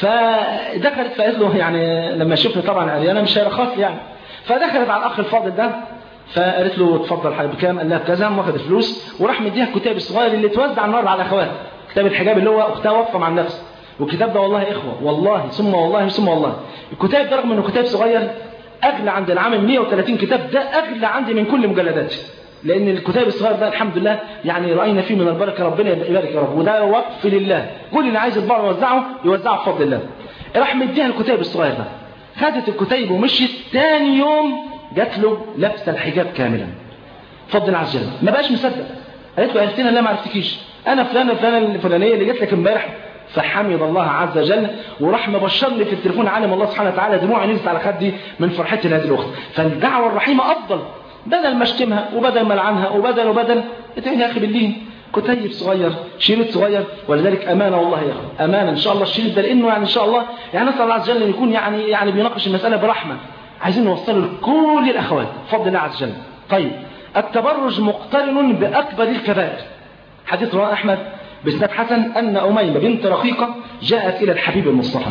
فدخلت فقالت له يعني لما شفني طبعا عريانة مش هيرخص لي يعني. فدخلت على الأخ الفاضل ده فقالت له اتفضل حبيبي بكام؟ قال لها بكذا، واخد الفلوس وراح مديها الكتاب الصغير اللي توزع النهارده على اخوات، كتاب الحجاب اللي هو اختها واقفه مع النفس. والكتاب ده والله يا اخوه والله ثم والله ثم والله الكتاب ده رغم انه كتاب صغير اغلى عند العام 130 كتاب، ده اغلى عندي من كل مجلداتي، لان الكتاب الصغير ده الحمد لله يعني راينا فيه من البركه، ربنا يبارك يا رب، وده وقف لله، كل اللي عايز يطبعه يوزعه بفضل الله. راح مديها الكتاب الصغير ده، خدت الكتيب ومشيت. ثاني يوم جات له لابسه الحجاب كاملا بفضل عز وجل، ما بقاش مصدق. قالت له عرفتنا؟ لا ما عرفتكيش، انا فلانه الفلانيه اللي جت لك امبارح. فحمد الله عز وجل وراح مبشرني في التليفون عالم الله سبحانه وتعالى دموعي نزلت على خدي من فرحتي لهذه الاخت. فالدعوه الرحيمه افضل، بدل ما اشتمها وبدل ما العنها وبدل اتقي يا اخي بالله كتيب صغير شريط صغير. ولذلك امانه والله يا اخي امانه ان شاء الله الشريط ده، لانه يعني ان شاء الله يعني نسال الله عز وجل ان يكون يعني بيناقش المساله برحمه، عايزين نوصله لكل الاخوات بفضل الله عز وجل. طيب التبرج مقترن باكبر الكبائر. حديث رواه احمد بإسناد حسن أن أميمة بنت رقيقة جاءت إلى الحبيب المصطفى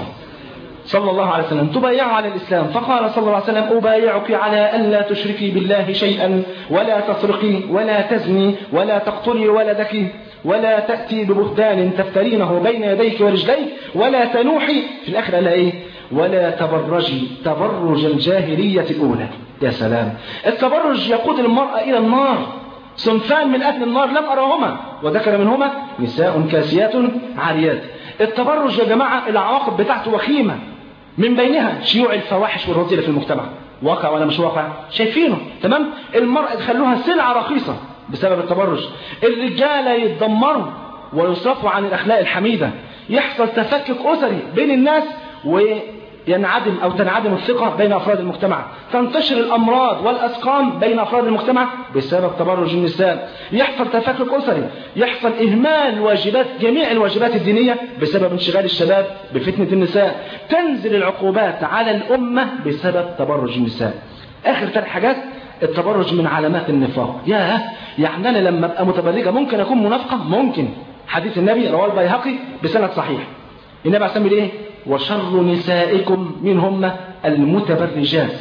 صلى الله عليه وسلم تبايعه على الإسلام، فقال صلى الله عليه وسلم أبايعك على ألا تشركي بالله شيئا ولا تسرقي ولا تزني ولا تقتلي ولدك ولا تأتي ببهتان تفترينه بين يديك ورجليك ولا تنوحي. في الآخر قال إيه؟ ولا تبرجي تبرج الجاهلية الأولى. يا سلام، التبرج يقود المرأة إلى النار. صنفان من أهل النار لم أرهما وذكر منهما نساء كاسيات عاريات. التبرج يا جماعة العواقب بتاعته وخيمة، من بينها شيوع الفواحش والرذيلة في المجتمع. واقع ولا مش واقع؟ شايفينه تمام. المرأة تخلوها سلعة رخيصة بسبب التبرج. الرجال يتدمروا ويصرفوا عن الأخلاق الحميدة، يحصل تفكك أسري بين الناس وينعدم أو تنعدم الثقة بين أفراد المجتمع، تنتشر الأمراض والأسقام بين أفراد المجتمع بسبب تبرج النساء، يحصل تفكك أسري، يحصل إهمال واجبات جميع الواجبات الدينية بسبب انشغال الشباب بفتنة النساء، تنزل العقوبات على الأمة بسبب تبرج النساء. آخر 3 حاجات التبرج من علامات النفاق. يعني أنا لما أبقى متبرجة ممكن أكون منافقة؟ ممكن. حديث النبي رواه البيهقي بسند صحيح، النبي عليه الصلاة وشر نسائكم منهن المتبرجات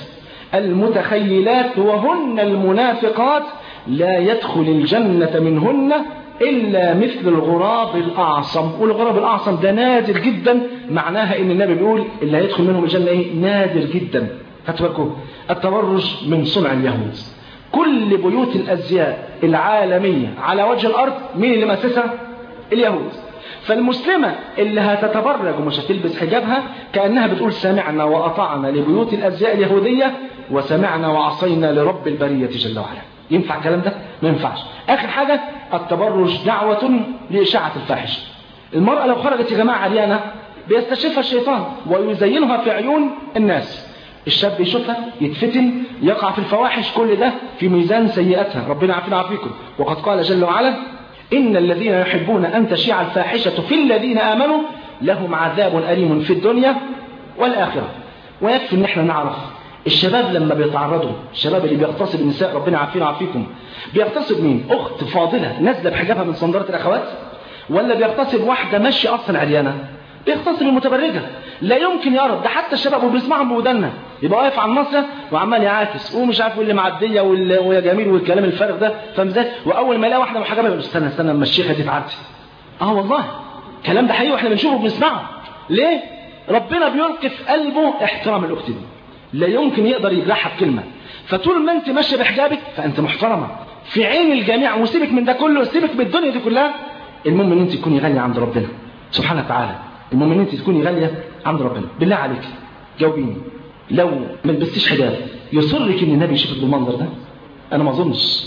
المتخيلات وهن المنافقات لا يدخل الجنة منهن إلا مثل الغراب الأعصم. والغراب الأعصم ده نادر جدا، معناها إن النبي بيقول اللي هيدخل منهم الجنة إيه؟ نادر جدا. فتوكوا التبرج من صنع اليهود. كل بيوت الأزياء العالمية على وجه الأرض مين اللي مؤسسها؟ اليهود. فالمسلمة اللي هتتبرج ومش هتلبس حجابها كأنها بتقول سمعنا وأطعنا لبيوت الأزياء اليهودية وسمعنا وعصينا لرب البرية جل وعلا. ينفع الكلام ده؟ ما ينفعش. آخر حاجة التبرج دعوة لإشاعة الفاحشة. المرأة لو خرجت يا جماعة عريانة بيستشفها الشيطان ويزينها في عيون الناس. الشاب يشوفها يتفتن يقع في الفواحش، كل ده في ميزان سيئاتها. ربنا عافينا وعافيكم. وقد قال جل وعلا إن الذين يحبون أن تشيع الفاحشة في الذين آمنوا لهم عذاب أليم في الدنيا والآخرة. ويكفي ان احنا نعرف الشباب لما بيتعرضوا، الشباب اللي بيغتصب النساء، ربنا عافينا وعافيكم، بيغتصب مين؟ اخت فاضله نازله بحجابها من صندره الاخوات، ولا بيغتصب واحده ماشيه اصلا عريانه؟ بيغتصب المتبرجه. لا يمكن يعرف ده، حتى الشباب وبيسمعهم بودنا يبقى واقف على الناصيه وعمال يعاكس ومش عارف اللي معديه ويا جميل والكلام الفارغ ده، فاهم ازاي؟ واول ما يلاقي واحده محجبه يقول استنى اما الشيخه دي تعدي. والله الكلام ده حقيقي واحنا بنشوفه وبنسمعه. ليه؟ ربنا بيلقي في قلبه احترام الاخت دي، لا يمكن يقدر يجرحها بكلمه. فطول ما انت ماشيه بحجابك فانت محترمه في عين الجميع. وسيبك من ده كله، سيبك من الدنيا دي كلها، المهم ان انت تكوني غاليه عند ربنا سبحانه وتعالى. المهم ان انت تكوني غاليه عند ربنا. بالله عليك جاوبيني، لو ما لبستيش حجاب يصرك ان النبي يشوفك بالمنظر ده؟ انا ما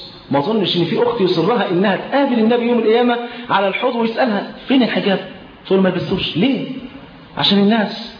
اظنش ان في اخت يصرها انها تقابل النبي يوم القيامه على الحوض ويسالها فين الحجاب؟ تقول ما لبستوش. ليه؟ عشان الناس،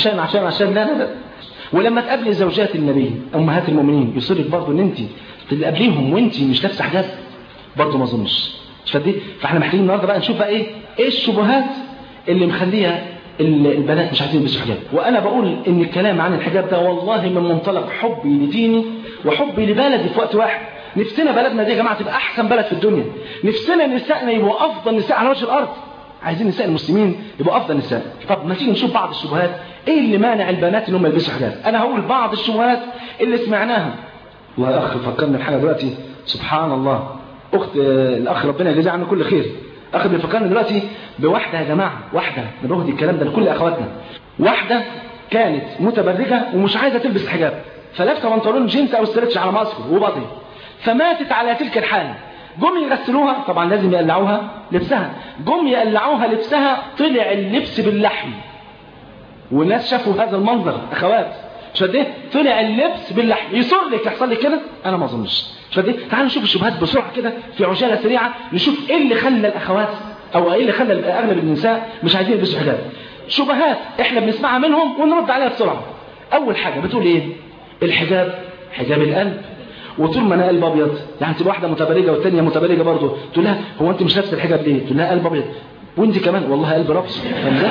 عشان لا. ولما تقابلي زوجات النبي امهات المؤمنين يصرك برضه ان انت تقابليهم وانت مش لابسه حجاب؟ برضه ما اظنش. فاحنا محتاجين النهارده بقى نشوف بقى ايه الشبهات اللي مخليها البنات مش عايزين يلبسوا حجاب. وانا بقول ان الكلام عن الحجاب ده والله من منطلق حبي لديني وحبي لبلدي في وقت واحد. نفسنا بلدنا دي يا جماعه تبقى احسن بلد في الدنيا، نفسنا نسائنا يبقوا افضل نساء على وجه الارض، عايزين نساء المسلمين يبقوا افضل نساء. طب ما تيجي نشوف بعض الشبهات ايه اللي مانع البنات انهم يلبسوا حجاب. انا هقول بعض الشبهات اللي سمعناها. واخ فكرني بحاجه دلوقتي سبحان الله، اخت الاخ ربنا يجزيه عنه كل خير، اخ بيفكرني دلوقتي بواحده يا جماعه، واحده نبهدي الكلام ده لكل اخواتنا. واحده كانت متبرجه ومش عايزه تلبس حجاب، فلابسه بنطلون جينز او ستريتش على ماسكه وبطي، فماتت على تلك الحال. جم يغسلوها، طبعا لازم يقلعوها لبسها، جم يقلعوها لبسها طلع اللبس باللحم، والناس شافوا هذا المنظر اخوات. شديه طلع اللبس باللحم. يصر لك يحصل لك كده؟ انا ما اظنش. شديه تعالوا نشوف الشبهات بسرعه كده في عجاله سريعه، نشوف ايه اللي خلى الاخوات او ايه اللي خلى اغلب النساء مش عايزين يلبسوا حجاب. شبهات احنا بنسمعها منهم ونرد عليها بسرعه. اول حاجه بتقول ايه؟ الحجاب حجاب القلب، وطول ما انا قلب ابيض يعني تبقى واحده متبرجه والثانيه متبرجه برضه تقول لها هو انت مش لابسه الحجاب ليه؟ تقول لها قلب ابيض، وانت كمان والله قلب ربص.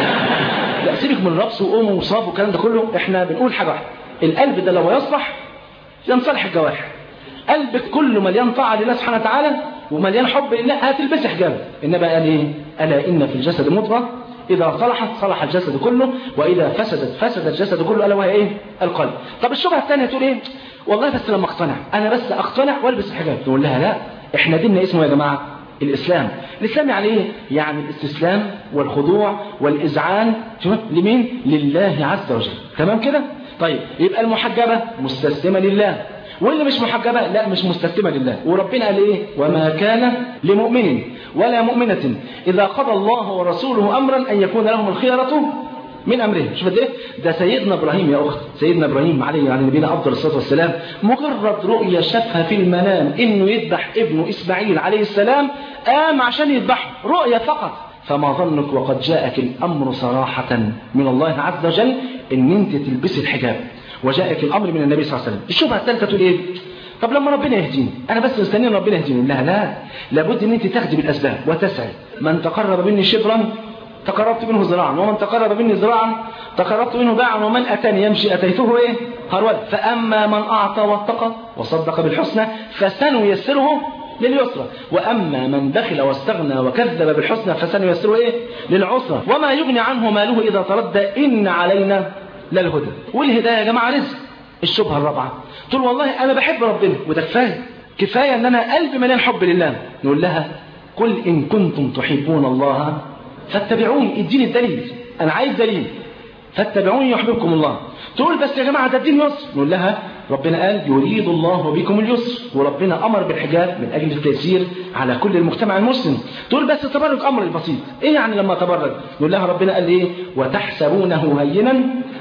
لا سيبك من الربص وقوم وصاب والكلام ده كله. احنا بنقول حاجه واحده، القلب ده لو يصلح ينصلح الجوارح. قلبك كله مليان طاعه لله سبحانه وتعالى ومليان حب لله هتلبسي حجاب. النبي قال ايه؟ الا ان في الجسد مضغه اذا صلحت صلح الجسد كله واذا فسدت فسد الجسد كله، الا وهي ايه؟ القلب. طب الشبهه الثانيه تقول ايه؟ والله بس لما اقتنع، انا بس اقتنع والبس الحجاب. نقول لها لا، احنا ديننا اسمه يا جماعه الاسلام. الاسلام يعني ايه؟ يعني الاستسلام والخضوع والاذعان لمين؟ لله عز وجل. تمام كده؟ طيب يبقى المحجبه مستسلمه لله، واللي مش محجبه لا مش مستسلمه لله. وربنا قال ايه؟ وما كان لمؤمن ولا مؤمنه اذا قضى الله ورسوله امرا ان يكون لهم الخيره من امرهم. شوف قد ايه ده سيدنا ابراهيم يا اخت، سيدنا ابراهيم عليه يعني نبينا افضل الصلاه والسلام، مجرد رؤيه شافها في المنام انه يذبح ابنه اسماعيل عليه السلام قام عشان يذبحه، رؤيه فقط. فما ظنك وقد جاءك الامر صراحه من الله عز وجل ان انت تلبسي الحجاب، وجاءك الامر من النبي صلى الله عليه وسلم. الشبهه الثالثه تقول ايه؟ طب لما ربنا يهديني انا بس مستني ربنا يهديني. لا لابد ان انت تاخدي بالاسباب وتسعي. من تقرب مني شبرا تقربت منه ذراعا، ومن تقرب مني ذراعا تقربت منه باعا، ومن اتاني يمشي اتيته ايه؟ هرولا. فاما من اعطى واتقى وصدق بالحسنى فسنيسره لليسرى، واما من بخل واستغنى وكذب بالحسنى فسنيسره ايه؟ للعسرى. وما يغني عنه ماله اذا تردى ان علينا للهدى. والهدايه يا جماعه رزق. الشبهه الرابعه تقول والله انا بحب ربنا وده كفايه ان انا قلبي مليان حب لله. نقول لها قل ان كنتم تحبون الله فاتبعوني، اديني الدليل، انا عايز دليل، فاتبعوني يحببكم الله. تقول بس يا جماعه ده الدين يسر. نقول لها ربنا قال يريد الله بكم اليسر، وربنا امر بالحجاب من اجل التيسير على كل المجتمع المسلم. تقول بس التبرج امر البسيط، ايه يعني لما تبرج؟ نقول لها ربنا قال ايه؟ وتحسبونه هينا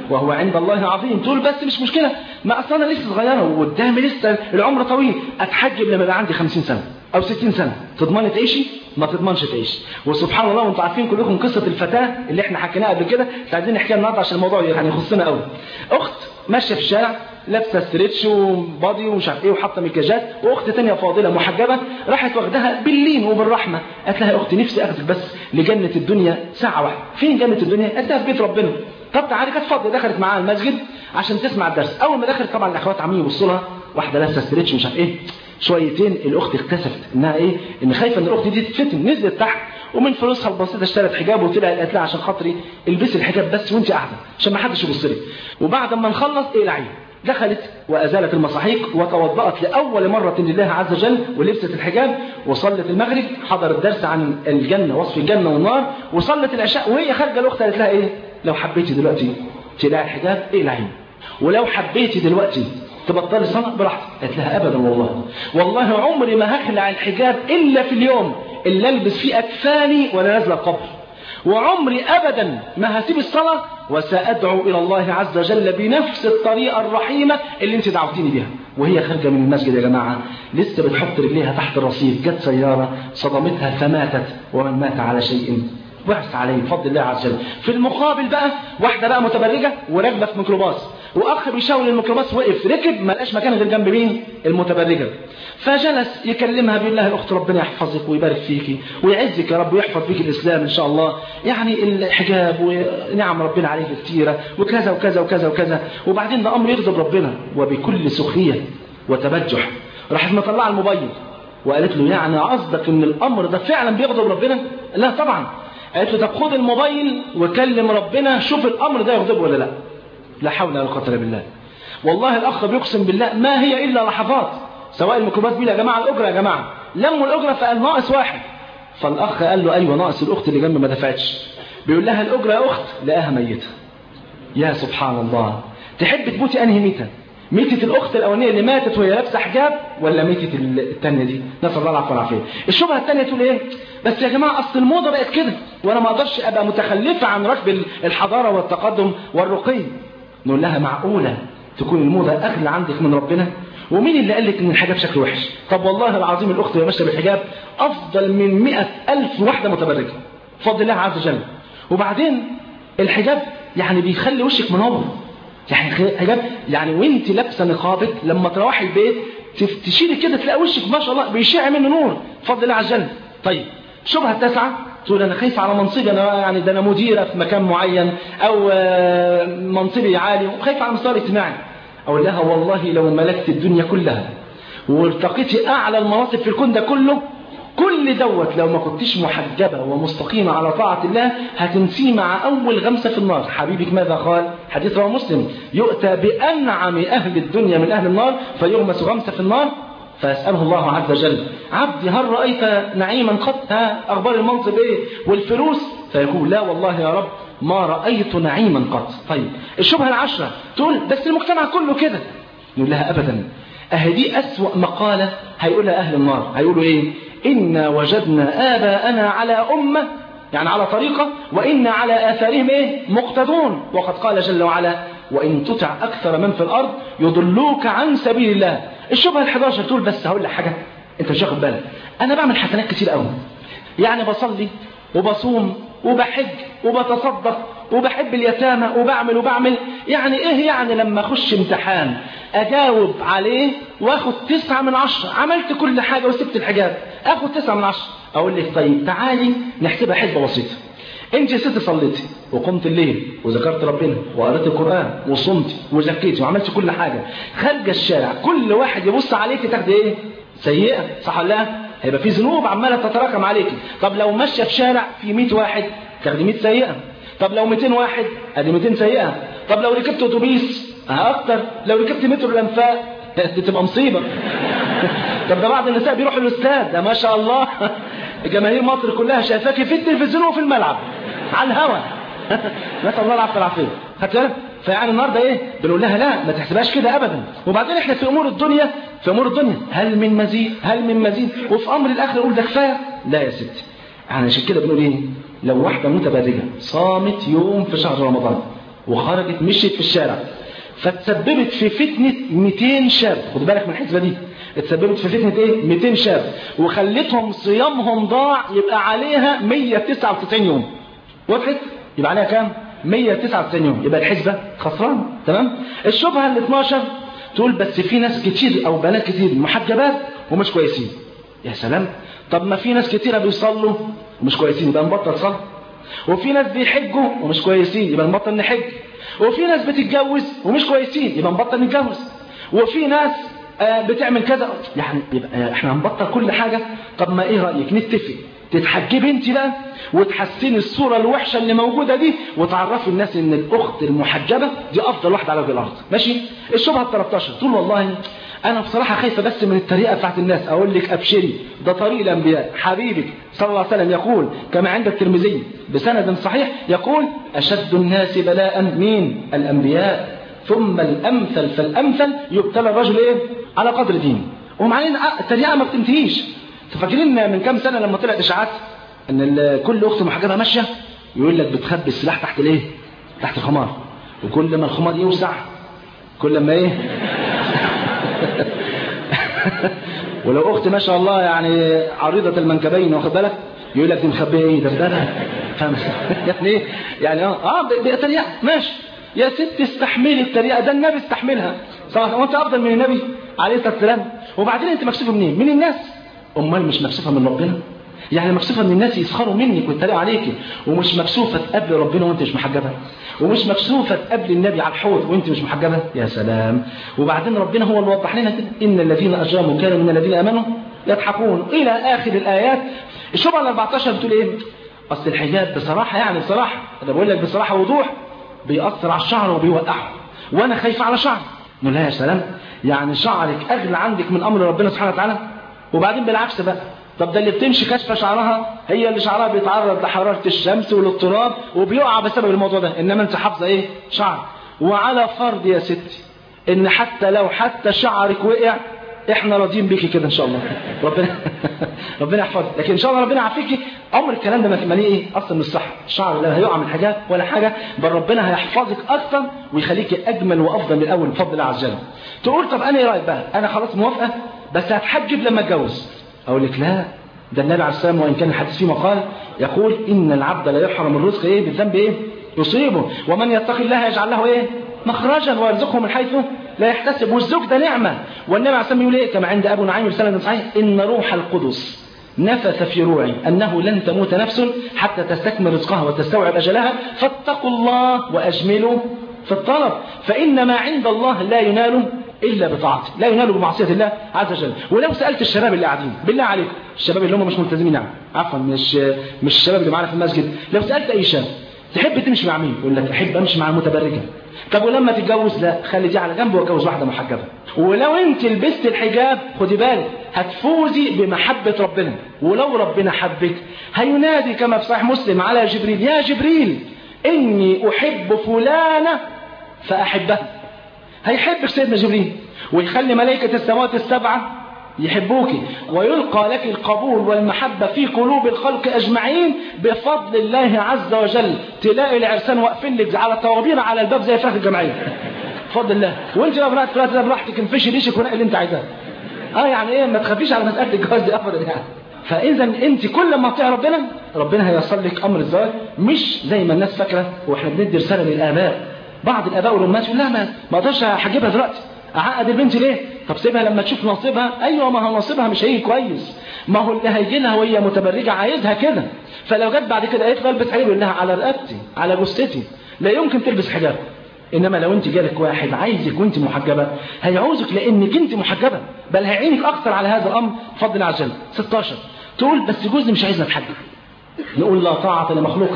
وهو عند الله عظيم. تقول بس مش مشكلة، ما أصلا أنا لسه صغيرة وقدامي لسه العمر طويل، أتحجب لما يبقى عندي 50 سنة أو 60 سنة. تضمني تعيشي؟ ما تضمنش تعيش. وسبحان الله، وانتم عارفين كلكم قصة الفتاة اللي احنا حكيناها قبل كده، عايزين نحكيها النهارده عشان الموضوع يعني يخصنا قوي. أخت ماشية في الشارع لابسه ستريتش وبادي ومش عارف ايه وحاطه مكياجات، واخت ثانيه فاضله محجبه راحت واخدها باللين وبالرحمه، قالت لها يا اختي نفسي اخدك بس لجنه الدنيا ساعه واحده. فين جنه الدنيا؟ قالت لها في بيت ربنا. طب تعالي. كانت فاضيه، دخلت معاها المسجد عشان تسمع الدرس. اول ما دخلت طبعا الاخوات عمالين يبصوا لها، واحده لابسه ستريتش ومش عارف ايه. شويتين الاخت اكتشفت انها ايه، ان خايفه ان الاخت دي تتفتن، نزلت تحت ومن فلوسها البسيطه اشترت حجاب وطلعت قالت لها عشان خاطري البسي الحجاب بس وانت قاعده عشان ما حدش يبص لك، وبعد ما نخلص اقلعي. دخلت وأزالت المصاحيق وتوضأت لأول مرة لله عز وجل ولبست الحجاب وصلت المغرب، حضرت درس عن الجنة، وصف الجنة والنار، وصلت العشاء. وهي خارجة الأخت قالت لها إيه؟ لو حبيتي دلوقتي تلاقي الحجاب اقلعي، ولو حبيتي دلوقتي تبطلي صلاة براحتك. قالت لها أبدا والله عمري ما هخلع الحجاب إلا في اليوم اللي ألبس فيه أكفاني ولا نازلة القبر، وعمري أبدا ما هسيب الصلاة وسأدعو إلى الله عز وجل بنفس الطريقة الرحيمة اللي انت دعوتيني بها. وهي خارجة من المسجد يا جماعة لسه بتحط رجليها تحت الرصيف، جت سيارة صدمتها فماتت، ومن مات على شيء وحس عليه بفضل الله عز وجل. في المقابل بقى واحدة بقى متبرجة وراكبة في ميكروباص، وأخ بيشاور الميكروباص وقف ركب ما لقاش مكان غير جنب مين؟ المتبرجة. فجلس يكلمها بيقول لها الأخت ربنا يحفظك ويبارك فيكي ويعزك يا رب ويحفظ بيك الإسلام إن شاء الله، يعني الحجاب ونعم ربنا عليك كتيرة وكذا وكذا وكذا وكذا، وبعدين ده أمر يغضب ربنا. وبكل سخرية وتبجح راحت مطلعة الموبايل وقالت له يعني قصدك إن الأمر ده فعلا بيغضب ربنا؟ لا طبعا. قالت له طب خد الموبايل وكلم ربنا شوف الأمر ده يغضبه ولا لا. لا حول ولا قوة إلا بالله. والله الأخ بيقسم بالله ما هي إلا لحظات، سواء الميكروباص بيه يا جماعة الأجرة يا جماعة، لموا الأجرة فقال ناقص واحد. فالأخ قال له أيوة ناقص الأخت اللي جنب ما دفعتش. بيقول لها الأجرة يا أخت، لقاها ميتة. يا سبحان الله، تحب تموتي أنهي ميتة؟ ميتة الأخت الأولانية اللي ماتت وهي لابسة حجاب، ولا ميتة الثانية دي؟ نسأل الله العفو والعافية. الشبهة الثانية تقول إيه؟ بس يا جماعة أصل الموضة بقت كده، وأنا ما أقدرش أبقى متخلفة عن ركب الحضارة والتقدم والرقي. نقول لها معقولة تكون الموضة أغلى عندك من ربنا؟ ومين اللي قال لك ان الحجاب شكله وحش؟ طب والله العظيم الاخت اللي ماشيه بالحجاب افضل من 100,000 واحده متبرجه بفضل الله عز وجل. وبعدين الحجاب يعني بيخلي وشك منور، يعني حجاب يعني وانت لابسه نقابك لما تروحي البيت تشيلي كده تلاقي وشك ما شاء الله بيشع منه نور بفضل الله عز وجل. طيب الشبهه التاسعه تقول انا خايفه على منصبي، انا يعني ده انا مديره في مكان معين او منصبي عالي وخايفه على المستوى الاجتماعي. أقول لها والله لو ملكت الدنيا كلها وارتقيتي أعلى المناصب في الكون ده كله، كل دوت لو ما كنتش محجبة ومستقيمة على طاعة الله هتنسيه مع أول غمسة في النار. حبيبك ماذا قال؟ حديث رواه مسلم: يؤتى بأنعم أهل الدنيا من أهل النار فيغمس غمسة في النار فيسأله الله عز وجل: عبدي هل رأيت نعيما قط؟ ها أخبار المنصب إيه والفلوس؟ فيقول: لا والله يا رب ما رأيت نعيما قط. طيب الشبهة العشرة تقول بس المجتمع كله كده. نقول لها أبدا، أهدي أسوأ مقالة هيقولها أهل النار. هيقولوا إيه؟ إنا وجدنا آباءنا على أمة، يعني على طريقة، وإنا على آثارهم إيه؟ مقتدون. وقد قال جل وعلا: وإن تطع أكثر من في الأرض يضلوك عن سبيل الله. الشبهة 11 تقول بس هقول لك حاجة أنت مش واخد بالك، أنا بعمل حسنات كتير قوي، يعني بصلي وبصوم وبحج وبتصدق وبحب اليتامى وبعمل، يعني ايه يعني لما اخش امتحان اجاوب عليه واخد 9 من 10، عملت كل حاجة وسبت الحجاب اخد 9 من 10. اقول لك طيب تعالي نحسبها حسبة بسيطة. انت يا ست صليتي وقمت الليل وذكرت ربنا وقرأت القرآن وصمتي وزكيتي وعملت كل حاجة، خارجه الشارع كل واحد يبص عليك تاخدي ايه؟ سيئة، صح ولا لا؟ هيبقى في ذنوب عمالة تتراكم عليك. طب لو ماشية في شارع في 100 واحد تاخدي 100 سيئة. طب لو 200 واحد ادي 200 سيئة. طب لو ركبت اتوبيس اكتر، لو ركبت مترو الانفاق دي تبقى مصيبة. طب ده بعض النساء بيروحوا الاستاد، ده ما شاء الله جماهير مصر كلها شايفاكي في التلفزيون وفي الملعب على الهوا. نسأل الله العافية والعافية. خدت بالك؟ فيعني النهارده ايه؟ بنقول لها لا ما تحسبهاش كده ابدا. وبعدين احنا في امور الدنيا هل من مزيد وفي امر الاخره نقول ده كفايه؟ لا يا ستي. يعني عشان كده بنقول ايه؟ لو واحده متبرجه صامت يوم في شهر رمضان وخرجت مشيت في الشارع، فتسببت في فتنة 200 شاب. خد بالك من الحسبة دي، اتسببت في فتنة ايه؟ 200 شاب، وخلتهم صيامهم ضاع، يبقى عليها 199 يوم. وضحت؟ يبقى عليها كام؟ 199 يوم. يبقى الحسبة خسران. تمام؟ الشبهة ال 12 تقول بس في ناس كتير او بنات كتير محجبات ومش كويسين. يا سلام، طب ما في ناس كتير بيصلوا ومش كويسين، يبقى نبطل صلاة. وفي ناس بيحجوا ومش كويسين، يبقى نبطل نحج. وفي ناس بتتجوز ومش كويسين، يبقى نبطل نتجوز. وفي ناس بتعمل كذا، يعني يبقى احنا هنبطل كل حاجة. طب ما ايه رأيك نتفق تتحجبي انت بقى وتحسني الصورة الوحشة اللي موجودة دي، وتعرفي الناس ان الاخت المحجبة دي افضل واحدة على وجه الارض. ماشي؟ الشبهة ال 13 تقول والله انا بصراحة خايفة بس من الطريقة بتاعت الناس. اقول لك ابشري، ده طريق الانبياء. حبيبك صلى الله عليه وسلم يقول كما عند الترمذي بسند صحيح، يقول اشد الناس بلاء مين؟ الانبياء، ثم الامثل فالامثل، يبتلى الرجل ايه؟ على قدر دينه. ومعنى الطريقة ما بتنتهيش. فاكرين من كام سنة لما طلعت اشاعات ان كل اخت محجبة ماشية يقول لك بتخبي السلاح تحت الايه؟ تحت الخمار، وكل ما الخمار يوسع كل ما ايه ولو اخت ما شاء الله يعني عريضة المنكبين، واخد بالك، يقول لك دي مخبيه ايه؟ ده فاهم يعني ايه؟ يعني بطريقة ماشي يا ست استحملي الطريقة، ده النبي استحملها صح؟ وانت افضل من النبي عليه الصلاة والسلام. وبعدين انت مكسوفة منين؟ من الناس. امال مش مكسوفة من ربنا؟ يعني مكسوفة ان الناس يسخروا منك ويتريقوا عليكي، ومش مكسوفة تقابل ربنا وانت مش محجبة، ومش مكسوفة تقابل النبي على الحوض وانت مش محجبة؟ يا سلام. وبعدين ربنا هو اللي وضح لنا كده، ان الذين اجرموا كانوا من الذين امنوا يضحكون الى اخر الايات. الشبهة ال 14 بتقول ايه؟ اصل الحجاب بصراحة، يعني بصراحة انا بقول لك بصراحة وضوح، بيأثر على الشعر وبيوقعه، وانا خايفة على شعري. نقول لها يا سلام، يعني شعرك اغلى عندك من امر ربنا سبحانه وتعالى؟ وبعدين بالعكس بقى، طب ده اللي بتمشي كشفة شعرها هي اللي شعرها بيتعرض لحرارة الشمس والاضطراب وبيقع بسبب الموضوع ده، انما انت حافظة ايه؟ شعر. وعلى فرض يا ستي ان حتى لو شعرك وقع، احنا راضيين بيكي كده ان شاء الله، ربنا يحفظك. لكن ان شاء الله ربنا يعافيكي. عمر الكلام ده ما ايه اصلا من الصح. الشعر لا هيقع من حاجات ولا حاجه، بل ربنا هيحفظك اكثر ويخليكي اجمل وافضل من الاول بفضل الله عز وجل. تقول طب انا ايه رايك بقى؟ انا خلاص موافقه بس هتحجب لما اتجوز. اقول لك لا، ده النبي عليه السلام وان كان الحديث فيه مقال يقول ان العبد لا يحرم الرزق ايه؟ بالذنب ايه؟ يصيبه، ومن يتقي الله يجعل له ايه؟ مخرجا ويرزقه من حيث لا يحتسب. والزوج ده نعمة. والنبي عليه الصلاة والسلام يقول ايه كما عند أبو نعيم بسند صحيح، إن روح القدس نفث في روعي أنه لن تموت نفس حتى تستكمل رزقها وتستوعب أجلها، فاتقوا الله وأجملوا في الطلب، فإن ما عند الله لا ينال إلا بطاعته، لا ينال بمعصية الله عز وجل. ولو سألت الشباب اللي قاعدين بالله عليكم، الشباب اللي هم مش ملتزمين، يعني عفوا مش الشباب اللي معانا في المسجد، لو سألت أي شاب تحب تمشي مع مين؟ يقول لك أحب أمشي مع المتبرجة. طب ولما تتجوز؟ لا، خلي دي على جنب واتجوز واحدة محجبة. ولو انت لبست الحجاب خدي بالك هتفوزي بمحبة ربنا، ولو ربنا حبك هينادي كما في صحيح مسلم على جبريل، يا جبريل إني أحب فلانة فأحبها. هيحبك سيدنا جبريل ويخلي ملائكة السماوات السبعة يحبوك، ويلقى لك القبول والمحبة في قلوب الخلق أجمعين بفضل الله عز وجل. تلاقي العرسان واقفين لك على طوابير على الباب زي فراخ الجمعية بفضل الله، وانت لو بنات فلات براحتك انفشي ريشك ونقل اللي انت عايزاه. يعني ايه، ما تخافيش على مسألة الجواز دي ابدا يعني. فاذا انت كل ما تطيع ربنا هيوصل لك امر الزواج، مش زي ما الناس فاكره. واحنا بندي رساله للاباء، بعض الاباء والامهات يقول لا ما اقدرش احجبها دلوقتي، اعقد البنت ليه؟ طب سيبها لما تشوف نصيبها. ايوه، ما هو نصيبها مش هيجي كويس، ما هو اللي هيجي لها وهي متبرجه عايزها كده. فلو جت بعد كده قالت البس حجاب يقول لها على رقبتي على جثتي لا يمكن تلبس حجاب. انما لو انت جالك واحد عايزك وانت محجبه هيعوزك لانك انت محجبه، بل هيعينك اكثر على هذا الامر بفضل الله عز وجل. 16 تقول بس جوزي مش عايزنا نتحجب. نقول لا طاعه لمخلوق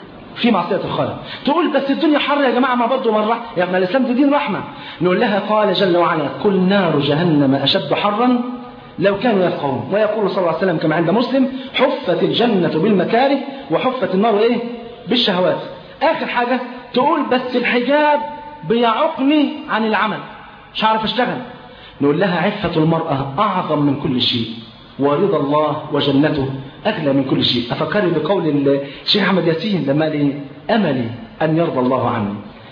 في معصية الخالق. تقول بس الدنيا حر يا جماعة، ما برضه من رحمة، يعني الإسلام ده دين رحمة. نقول لها قال جل وعلا كل نار جهنم أشد حرا لو كانوا يفقهون. ويقول صلى الله عليه وسلم كما عند مسلم حفت الجنة بالمكاره وحفت النار إيه؟ بالشهوات. آخر حاجة تقول بس الحجاب بيعقني عن العمل، مش عارف أشتغل. نقول لها عفة المرأة أعظم من كل شيء، ورضا الله وجنته أغلى من كل شيء. أفكرني بقول الشيخ أحمد ياسين لما قال أملي أن يرضى الله عني.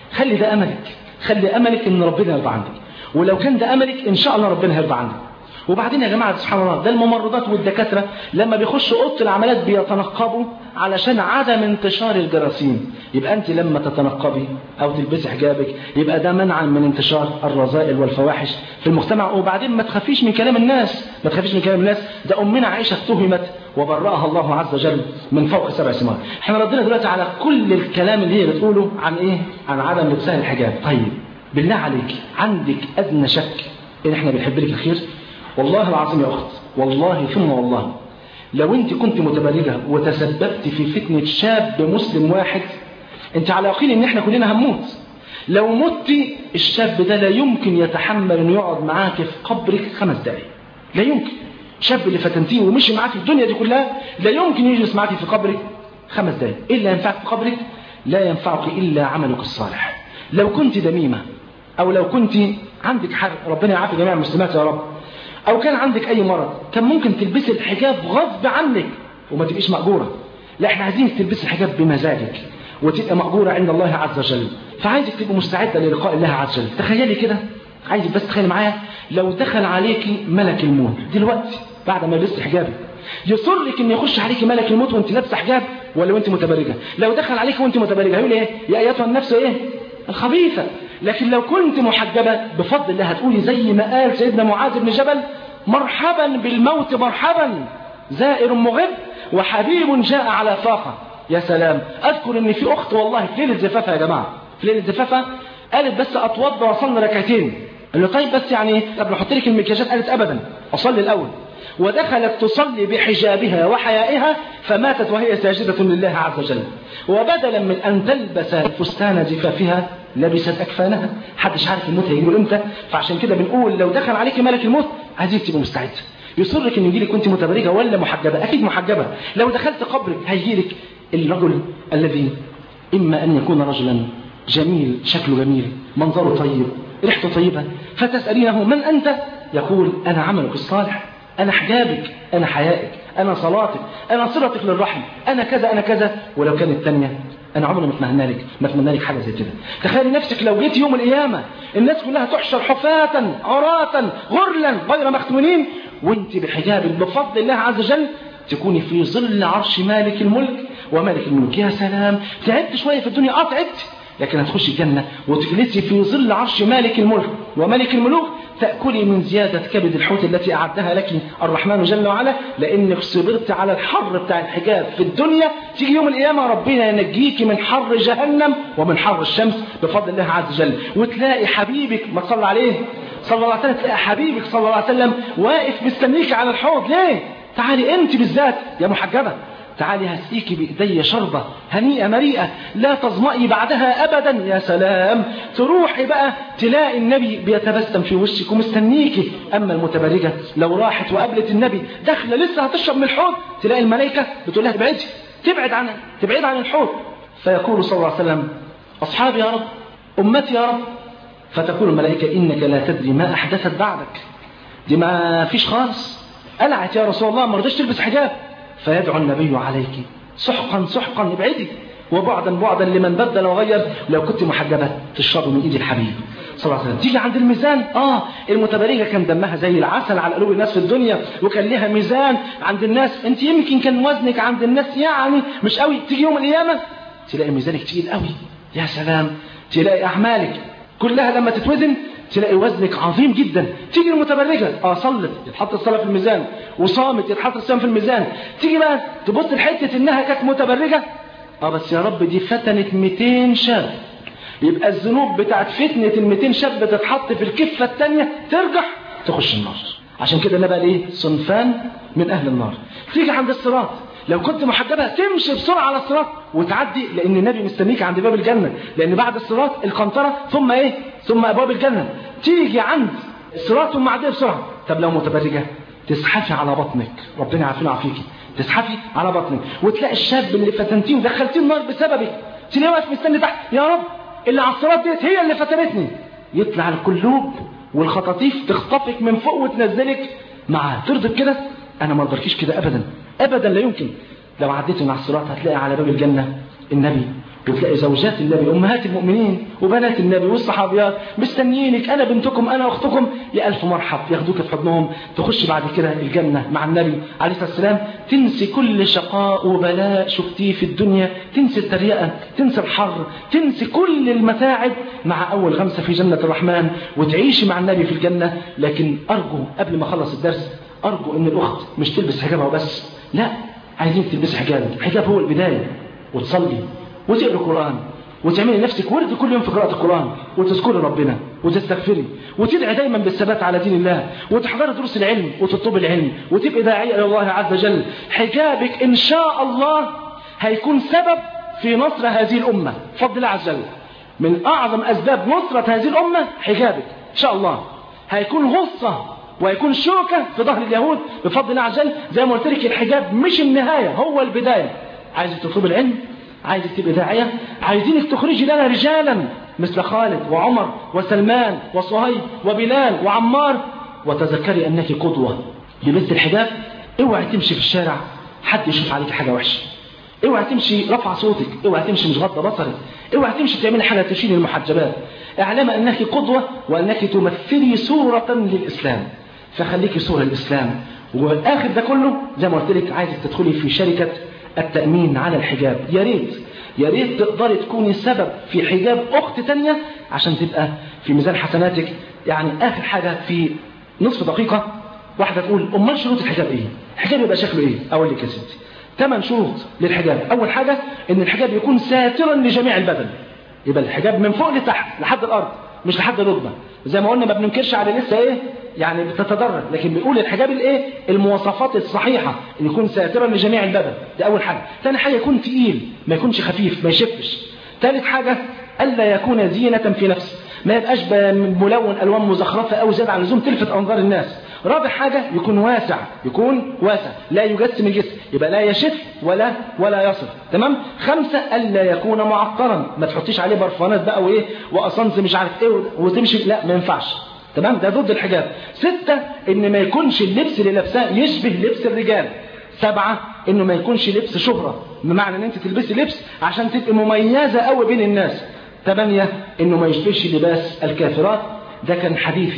خلي ده أملك، خلي أملك إن ربنا يرضى عنك، ولو كان ده أملك إن شاء الله ربنا هيرضى عنك. وبعدين يا جماعة سبحان الله، ده الممرضات والدكاترة لما بيخشوا أوضة العمليات بيتنقبوا علشان عدم انتشار الجراثيم. يبقى أنت لما تتنقبي أو تلبسي حجابك يبقى ده منعا من انتشار الرذائل والفواحش في المجتمع. وبعدين ما تخافيش من كلام الناس، ما تخافيش من كلام الناس، ده أمنا عائشة اتهمت وبرأها الله عز وجل من فوق 7 سماوات. احنا ردينا دلوقتي على كل الكلام اللي هي بتقوله عن إيه؟ عن عدم لبسها الحجاب. طيب بالله عليك عندك أدنى شك إن احنا بنحب لك الخير؟ والله العظيم يا أخت، والله ثم والله، لو أنت كنت متبرجة وتسببت في فتنة شاب مسلم واحد، أنت على يقين إن إحنا كلنا هنموت. لو مت الشاب ده لا يمكن يتحمل إنه يقعد معاك في قبرك 5 دقايق، لا يمكن. الشاب اللي فتنتيه ومشي معاك في الدنيا دي كلها لا يمكن يجلس معاك في قبرك 5 دقايق. إيه اللي ينفعك في قبرك؟ لا ينفعك إلا عملك الصالح. لو كنت دميمة أو لو كنت عندك حاجة، ربنا يعافي جميع المسلمات يا رب، أو كان عندك أي مرض، كان ممكن تلبسي الحجاب غصب عنك وما تبقيش مأجورة. لا احنا عايزين تلبسي الحجاب بمزاجك وتبقى مأجورة عند الله عز وجل. فعايزك تبقى مستعدة للقاء الله عز وجل. تخيلي كده، عايزك بس تخيلي معايا لو دخل عليكي ملك الموت دلوقتي بعد ما لبست حجابك، يصرك ان يخش عليكي ملك الموت وانت لابسه حجاب ولا وانت متبرجه؟ لو دخل عليكي وانت متبرجه هيقول ايه؟ يا ايتها النفس ايه؟ الخبيثه. لكن لو كنت محجبه بفضل الله هتقولي زي ما قال سيدنا معاذ بن جبل: مرحبا بالموت مرحبا، زائر مغب وحبيب جاء على فاقه. يا سلام. اذكر ان في اخت والله في ليله زفافها يا جماعه، في ليله زفافها قالت بس اتوضى واصلي ركعتين. قال له طيب بس يعني قبل احط لك المكياجات، قالت ابدا اصلي الاول. ودخلت تصلي بحجابها وحيائها فماتت وهي ساجدة لله عز وجل. وبدلا من أن تلبس فستان زفافها لبست أكفانها. حدش عارف الموت هيجيله إمتى، فعشان كده بنقول لو دخل عليك ملك الموت عايزين تبقى مستعد. يصرك إن يجيلك كنت متبرجة ولا محجبة؟ أكيد محجبة. لو دخلت قبرك هيجيلك الرجل الذي إما أن يكون رجلا جميل، شكله جميل، منظره طيب، ريحته طيبة، فتسألينه من أنت؟ يقول أنا عملك الصالح، أنا حجابك، أنا حيائك، أنا صلاتك، أنا صلتك للرحم، أنا كذا أنا كذا. ولو كانت الثانية أنا عمري ما أتمنى لك حاجة زي كده. تخيل نفسك لو جيت يوم القيامة الناس كلها تحشر حفاة عراة غرلا غير مختونين وانت بحجابك بفضل الله عز وجل تكوني في ظل عرش مالك الملك ومالك الملوك. يا سلام. تعبت شوية في الدنيا، تعبت، لكن هتخشي الجنة وتجلسي في ظل عرش مالك الملك وملك الملوك، تأكلي من زيادة كبد الحوت التي أعدها لك الرحمن جل وعلا، لأنك صبرت على الحر بتاع الحجاب في الدنيا. تيجي يوم القيامة ربنا ينجيك من حر جهنم ومن حر الشمس بفضل الله عز وجل. وتلاقي حبيبك، ما تصلى عليه صلى الله عليه وسلم، تلاقي حبيبك صلى الله عليه وسلم واقف مستنيك على الحوض. ليه؟ تعالي أنت بالذات يا محجبة، تعالي هسقيكي بإيدي شربة هنيئة مريئة لا تظمئي بعدها أبدا. يا سلام. تروحي بقى تلاقي النبي بيتبسم في وشك ومستنيكي. أما المتبرجة لو راحت وقابلت النبي داخله لسه هتشرب من الحوض، تلاقي الملائكة بتقول لها تبعد عن الحوض. فيقول صلى الله عليه وسلم: أصحابي يا رب، أمتي يا رب. فتقول الملائكة: إنك لا تدري ما أحدثت بعدك، دي ما فيش خالص، قلعت يا رسول الله، ما رضيش تلبس حجاب. فيدعو النبي عليك: سحقا سحقا، ابعدي، وبعدا بعدا لمن بدل وغير. لو كنت محجبة تشرب من ايد الحبيب صلى الله عليه وسلم. تيجي عند الميزان، المتبرجة كان دمها زي العسل على قلوب الناس في الدنيا وكان لها ميزان عند الناس. انت يمكن كان وزنك عند الناس يعني مش قوي، تيجي يوم القيامة تلاقي ميزانك تقيل قوي. يا سلام. تلاقي اعمالك كلها لما تتوزن تلاقي وزنك عظيم جدا. تيجي المتبرجة صلت يتحط الصلاة في الميزان، وصامت يتحط الصيام في الميزان. تيجي بقى تبص لحتة انها كانت متبرجة، بس يا رب دي فتنت 200 شاب، يبقى الذنوب بتاعت فتنة ال200 شاب بتتحط في الكفة الثانية ترجح تخش النار. عشان كده نبقى ايه؟ صنفان من اهل النار. تيجي عند الصراط، لو كنت محجبة تمشي بسرعة على الصراط وتعدي، لأن النبي مستنيك عند باب الجنة، لأن بعد الصراط القنطرة ثم إيه؟ ثم أبواب الجنة. تيجي عند الصراط ثم عدي بسرعة. طب لو متبرجة تزحفي على بطنك، ربنا يعافينا ويعافيكي، تزحفي على بطنك وتلاقي الشاب اللي فتنتيه ودخلتيه النار بسببك تلاقيه واقف مستني تحت: يا رب اللي على الصراط ديت هي اللي فتنتني. يطلع القلوب والخطاطيف تخطفك من فوق وتنزلك معاه. ترضى كده؟ أنا ما أرضاكيش كده أبدا أبدا، لا يمكن. لو عديت من على الصراط هتلاقي على باب الجنة النبي وتلاقي زوجات النبي أمهات المؤمنين وبنات النبي والصحابيات مستنيينك، أنا بنتكم أنا أختكم، يا ألف مرحب، ياخدوك في حضنهم، تخش بعد كده الجنة مع النبي عليه الصلاة والسلام، تنسي كل شقاء وبلاء شفتيه في الدنيا، تنسي التريقة، تنسي الحر، تنسي كل المتاعب مع أول غمسة في جنة الرحمن، وتعيشي مع النبي في الجنة. لكن أرجو قبل ما أخلص الدرس، أرجو إن الأخت مش تلبس حجابها وبس، لا، عايزين تلبس حجاب هو البداية، وتصلي وتقرأ القرآن وتعملي نفسك ورد كل يوم في قراءة القرآن، وتذكري ربنا وتستغفري وتدعي دايما بالثبات على دين الله، وتحضري دروس العلم وتطلب العلم وتبقي داعية إلى الله عز وجل. حجابك إن شاء الله هيكون سبب في نصر هذه الأمة بفضل الله عز وجل. من أعظم أسباب نصرة هذه الأمة حجابك إن شاء الله، هيكون غصة ويكون شوكة في ظهر اليهود بفضل الله عز وجل. زي ما قلت لك الحجاب مش النهاية، هو البداية. عايزك تطلب العلم، عايزك تبقى داعية، عايزينك تخرجي لنا رجالا مثل خالد وعمر وسلمان وصهيب وبلال وعمار، وتذكري أنك قدوة. لبست الحجاب اوعي تمشي في الشارع حد يشوف عليك حاجة وحشة، اوعي تمشي رفع صوتك، اوعي تمشي مش غض بصرك، اوعي تمشي تعملي حاجة تشيل المحجبات. اعلم أنك قدوة وأنك تمثلي صورة للإسلام، فخليكي صورة للإسلام. والآخر ده كله زي ما قلت لك عايزك تدخلي في شركة التأمين على الحجاب. يا ريت تقدري تكوني سبب في حجاب أخت تانية عشان تبقى في ميزان حسناتك. يعني آخر حاجة في نصف دقيقة، واحدة تقول أمال شروط الحجاب إيه؟ الحجاب يبقى شكله إيه؟ أقول لك يا ستي 8 شروط للحجاب. أول حاجة إن الحجاب يكون ساترا لجميع البدن، يبقى الحجاب من فوق لتحت لحد الأرض مش لحد الركبة. زي ما قلنا ما بننكرش على لسه إيه يعني بتتدرج، لكن بنقول الحجاب الإيه المواصفات الصحيحة، إن يكون ساترا لجميع البدن، ده أول حاجة. ثاني حاجة يكون تقيل، ما يكونش خفيف، ما يشفش. ثالث حاجة ألا يكون زينة في نفسه، ما يبقاش ملون ألوان مزخرفة أو زيادة عن اللزوم تلفت أنظار الناس. رابع حاجة يكون واسع، لا يجسم الجسم، يبقى لا يشف ولا يصف. تمام. 5 ألا يكون معطرا، ما تحطيش عليه برفانات بقى وايه وأصنص مش عارف ايه وتمشي، لا ما ينفعش. تمام، ده ضد الحجاب. 6 ان ما يكونش اللبس اللي لابساه يشبه لبس الرجال. 7 انه ما يكونش لبس شهرة، بمعنى ان انت تلبسي لبس عشان تبقي مميزة قوي بين الناس. 8 انه ما يشبهش لباس الكافرات. ده كان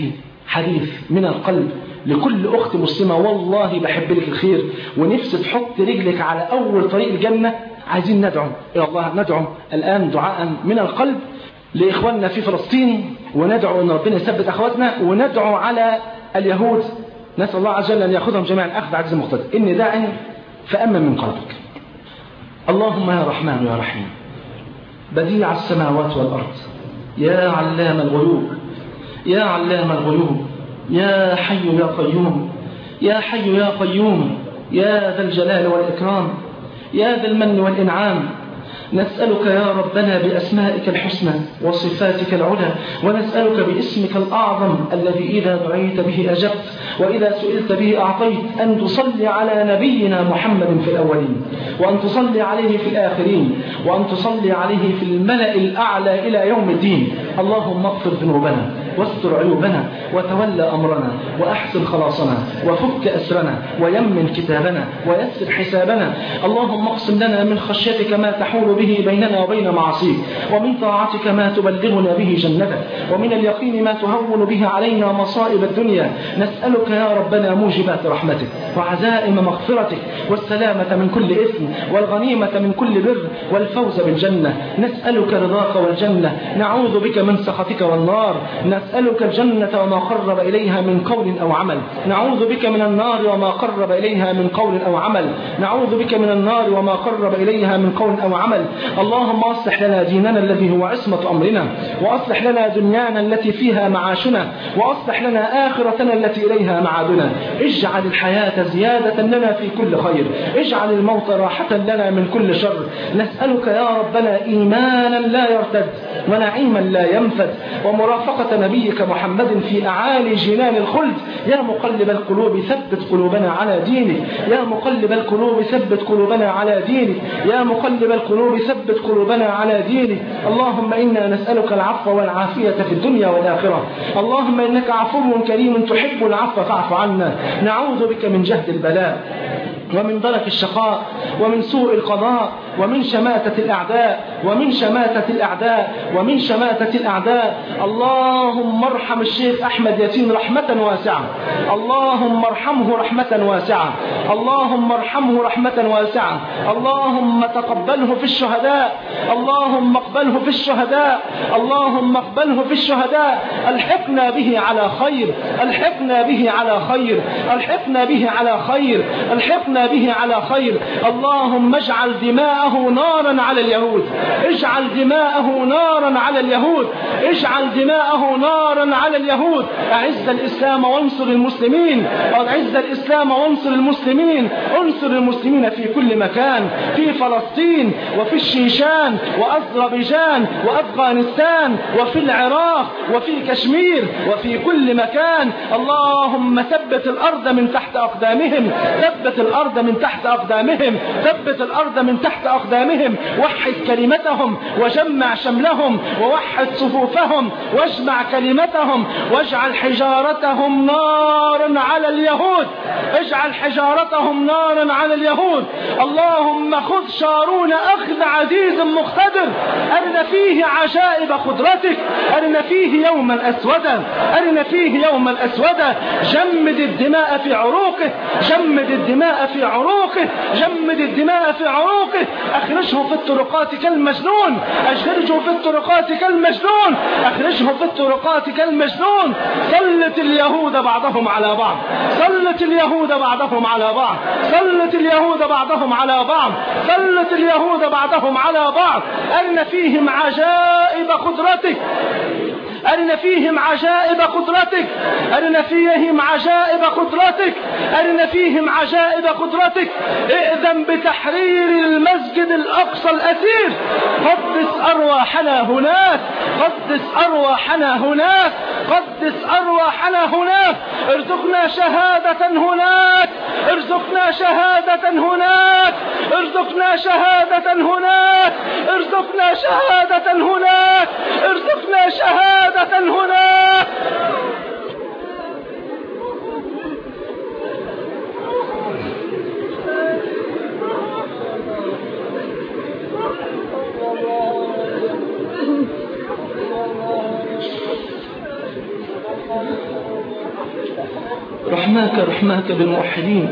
حديث من القلب لكل أخت مسلمة، والله بحب لك الخير ونفسي تحط رجلك على أول طريق الجنة. عايزين ندعو إلى الله، ندعو الآن دعاء من القلب لإخواننا في فلسطين، وندعو أن ربنا يثبت أخواتنا، وندعو على اليهود، نسأل الله عز وجل أن يأخذهم جميعا أخذ عزيز مقتدر. إني داع فأمن من قلبك. اللهم يا رحمن يا رحيم، بديع السماوات والأرض، يا علام الغيوب، يا علام الغيوب، يا حي يا قيوم، يا حي يا قيوم، يا ذا الجلال والإكرام، يا ذا المن والإنعام، نسألك يا ربنا بأسمائك الحسنى وصفاتك العلى، ونسألك باسمك الأعظم الذي إذا دعيت به أجبت وإذا سئلت به أعطيت، أن تصلي على نبينا محمد في الأولين، وأن تصلي عليه في الآخرين، وأن تصلي عليه في الملأ الأعلى إلى يوم الدين. اللهم اغفر ذنوبنا واستر عيوبنا وتولى أمرنا وأحسن خلاصنا وفك أسرنا ويمن كتابنا ويسر حسابنا. اللهم اقسم لنا من خشيتك ما تحول به بيننا وبين معصيك، ومن طاعتك ما تبلغنا به جنتك، ومن اليقين ما تهون به علينا مصائب الدنيا. نسألك يا ربنا موجبات رحمتك وعزائم مغفرتك والسلامة من كل إثم والغنيمة من كل بر والفوز بالجنة. نسألك رضاك والجنة، نعوذ بك من سخطك والنار. نسألك الجنة وما قرب إليها من قول أو عمل، نعوذ بك من النار وما قرب إليها من قول أو عمل، نعوذ بك من النار وما قرب إليها من قول أو عمل. اللهم أصلح لنا ديننا الذي هو عصمة أمرنا، وأصلح لنا دنيانا التي فيها معاشنا، وأصلح لنا آخرتنا التي إليها معادنا. اجعل الحياة زيادة لنا في كل خير، اجعل الموت راحة لنا من كل شر. نسألك يا ربنا إيمانا لا يرتد ونعيما لا ينفد، ومرافقة نبيك محمد في أعالي جنان الخلد. يا مقلب القلوب ثبت قلوبنا على دينك، يا مقلب القلوب ثبت قلوبنا على دينك، يا مقلب القلوب ثبت قلوبنا على دينك. اللهم إنا نسألك العفو والعافية في الدنيا والآخرة. اللهم إنك عفو كريم تحب العفو فاعف عنا. نعوذ بك من جهد البلاء ومن درك الشقاء ومن سوء القضاء ومن شماتة الأعداء ومن شماتة الأعداء. اللهم ارحم الشيخ أحمد ياسين رحمة واسعة، اللهم ارحمه رحمة واسعة، اللهم ارحمه رحمة واسعة. اللهم تقبله في الشهداء، اللهم اقبله في الشهداء، اللهم اقبله في الشهداء. الحقنا به على خير، الحقنا به على خير، الحقنا به على خير، الحقنا به على خير. اللهم اجعل دماءه نارا على اليهود، اجعل دماءه نارا على اليهود، اجعل دماءه نارا على اليهود. اعز الإسلام وانصر المسلمين، اعز الإسلام وانصر المسلمين، انصر المسلمين في كل مكان، في فلسطين وفي الشيشان وأذربيجان وأفغانستان وفي العراق وفي كشمير وفي كل مكان. اللهم ثبت الأرض من تحت أقدامهم، ثبت الأرض من تحت أقدامهم، ثبت الأرض من تحت أقدامهم. وحد كلمتهم وجمع شملهم ووحد صفوفهم واجمع كلمتهم، واجعل حجارتهم نارا على اليهود، اجعل حجارتهم نارا على اليهود. اللهم خذ شارون أخذ عزيز مقتدر، أرنا فيه عجائب قدرتك، أرنا فيه يوما أسودا، أرنا فيه يوما أسودا. جمد الدماء في عروقه، جمد الدماء في عروقه، جمد الدماء في عروقه. أخرجه في الطرقات كالمجنون، أخرجه في الطرقات كالمجنون، أخرجه في الطرقات كالمجنون. سلط اليهود بعضهم على بعض، سلط اليهود بعضهم على بعض، سلط اليهود بعضهم على بعض، سلط اليهود بعضهم على بعض. أرنا فيهم عجائب قدرتك، أرنا فيهم عجائب قدرتك، أرنا فيهم عجائب قدرتك، أرنا فيهم عجائب قدرتك. ائذن بتحرير المسجد الأقصى الأسير، قدس أرواحنا هناك، قدس أرواحنا هناك، قدس أرواحنا هناك. ارزقنا شهادة هناك، ارزقنا شهادة هناك، ارزقنا شهادة هناك، ارزقنا شهادة هناك، ارزقنا شهادة هناك. رحماك بالموحدين،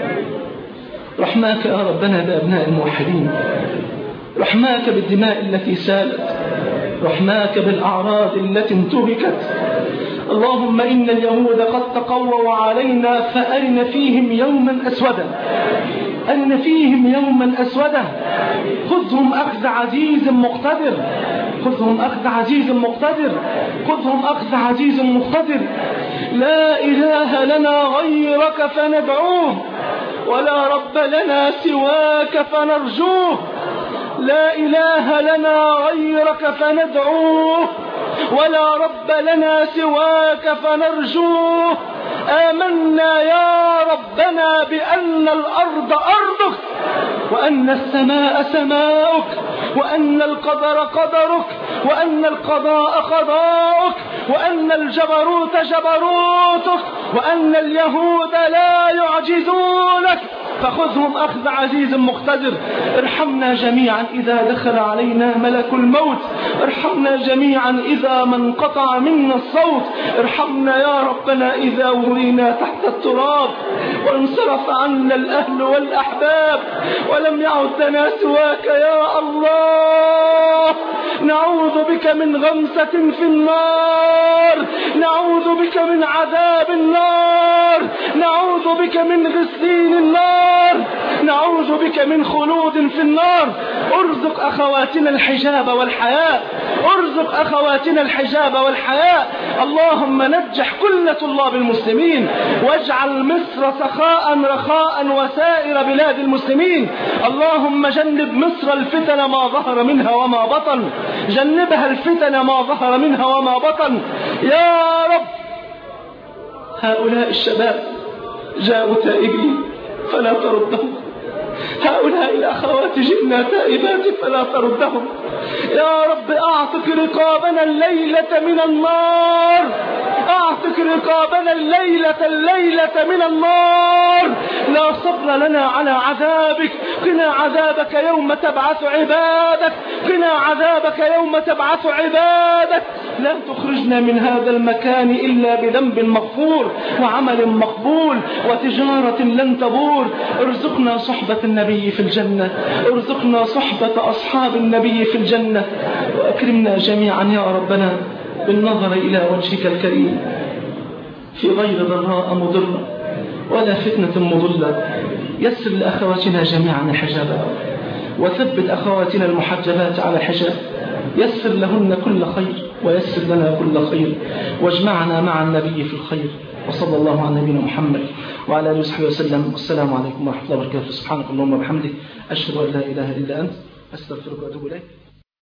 رحماك يا ربنا بأبناء الموحدين، رحماك بالدماء التي سالت، رحماك بالأعراض التي انتهكت. اللهم إن اليهود قد تقووا علينا فأرنا فيهم يوما أسودا، أرنا فيهم يوما أسودا. خذهم أخذ عزيز مقتدر، خذهم أخذ عزيز مقتدر، خذهم أخذ عزيز مقتدر. لا إله لنا غيرك فندعوه، ولا رب لنا سواك فنرجوه. لا إله لنا غيرك فندعوه، ولا رب لنا سواك فنرجوه. آمنا يا ربنا بأن الأرض أرضك، وأن السماء سماؤك، وأن القدر قدرك، وأن القضاء قضاؤك، وأن الجبروت جبروتك، وأن اليهود لا يعجزونك. فخذهم أخذ عزيز مقتدر. ارحمنا جميعا إذا دخل علينا ملك الموت، ارحمنا جميعا إذا ما انقطع منا الصوت، ارحمنا يا ربنا إذا ورينا تحت التراب وانصرف عنا الأهل والأحباب ولم يعد لنا سواك يا الله. نعوذ بك من غمسة في النار، نعوذ بك من عذاب النار، نعوذ بك من غسلين النار، نعوذ بك من خلود في النار. ارزق أخواتنا الحجاب والحياء، ارزق أخواتنا الحجاب والحياء. اللهم نجح كل طلاب المسلمين، واجعل مصر سخاء رخاء وسائر بلاد المسلمين. اللهم جنب مصر الفتن ما ظهر منها وما بطن، جنبها الفتن ما ظهر منها وما بطن يا رب. هؤلاء الشباب جاءوا تائبين فلا تردهم، هؤلاء الأخوات جئنا تائبات فلا تردهم. يا رب أعتق رقابنا الليلة من النار، أعتق رقابنا الليلة من النار. لا صبر لنا على عذابك. قنا عذابك يوم تبعث عبادك. قنا عذابك يوم تبعث عبادك. لا تخرجنا من هذا المكان إلا بذنب مغفور وعمل مقبول وتجارة لن تبور. ارزقنا صحبة النبي في الجنة. ارزقنا صحبة أصحاب النبي في الجنة. وأكرمنا جميعا يا ربنا بالنظر إلى وجهك الكريم في غير ضراء مضرة ولا فتنة مضلة. يسر لأخواتنا جميعا الحجاب وثبت أخواتنا المحجبات على الحجاب. يسر لهن كل خير ويسر لنا كل خير واجمعنا مع النبي في الخير. وصلى الله على نبينا محمد وعلى آله وصحبه وسلم. والسلام عليكم ورحمة الله وبركاته. سبحانك اللهم وبحمدك أشهد أن لا إله إلا أنت أستغفرك وأتوب إليك.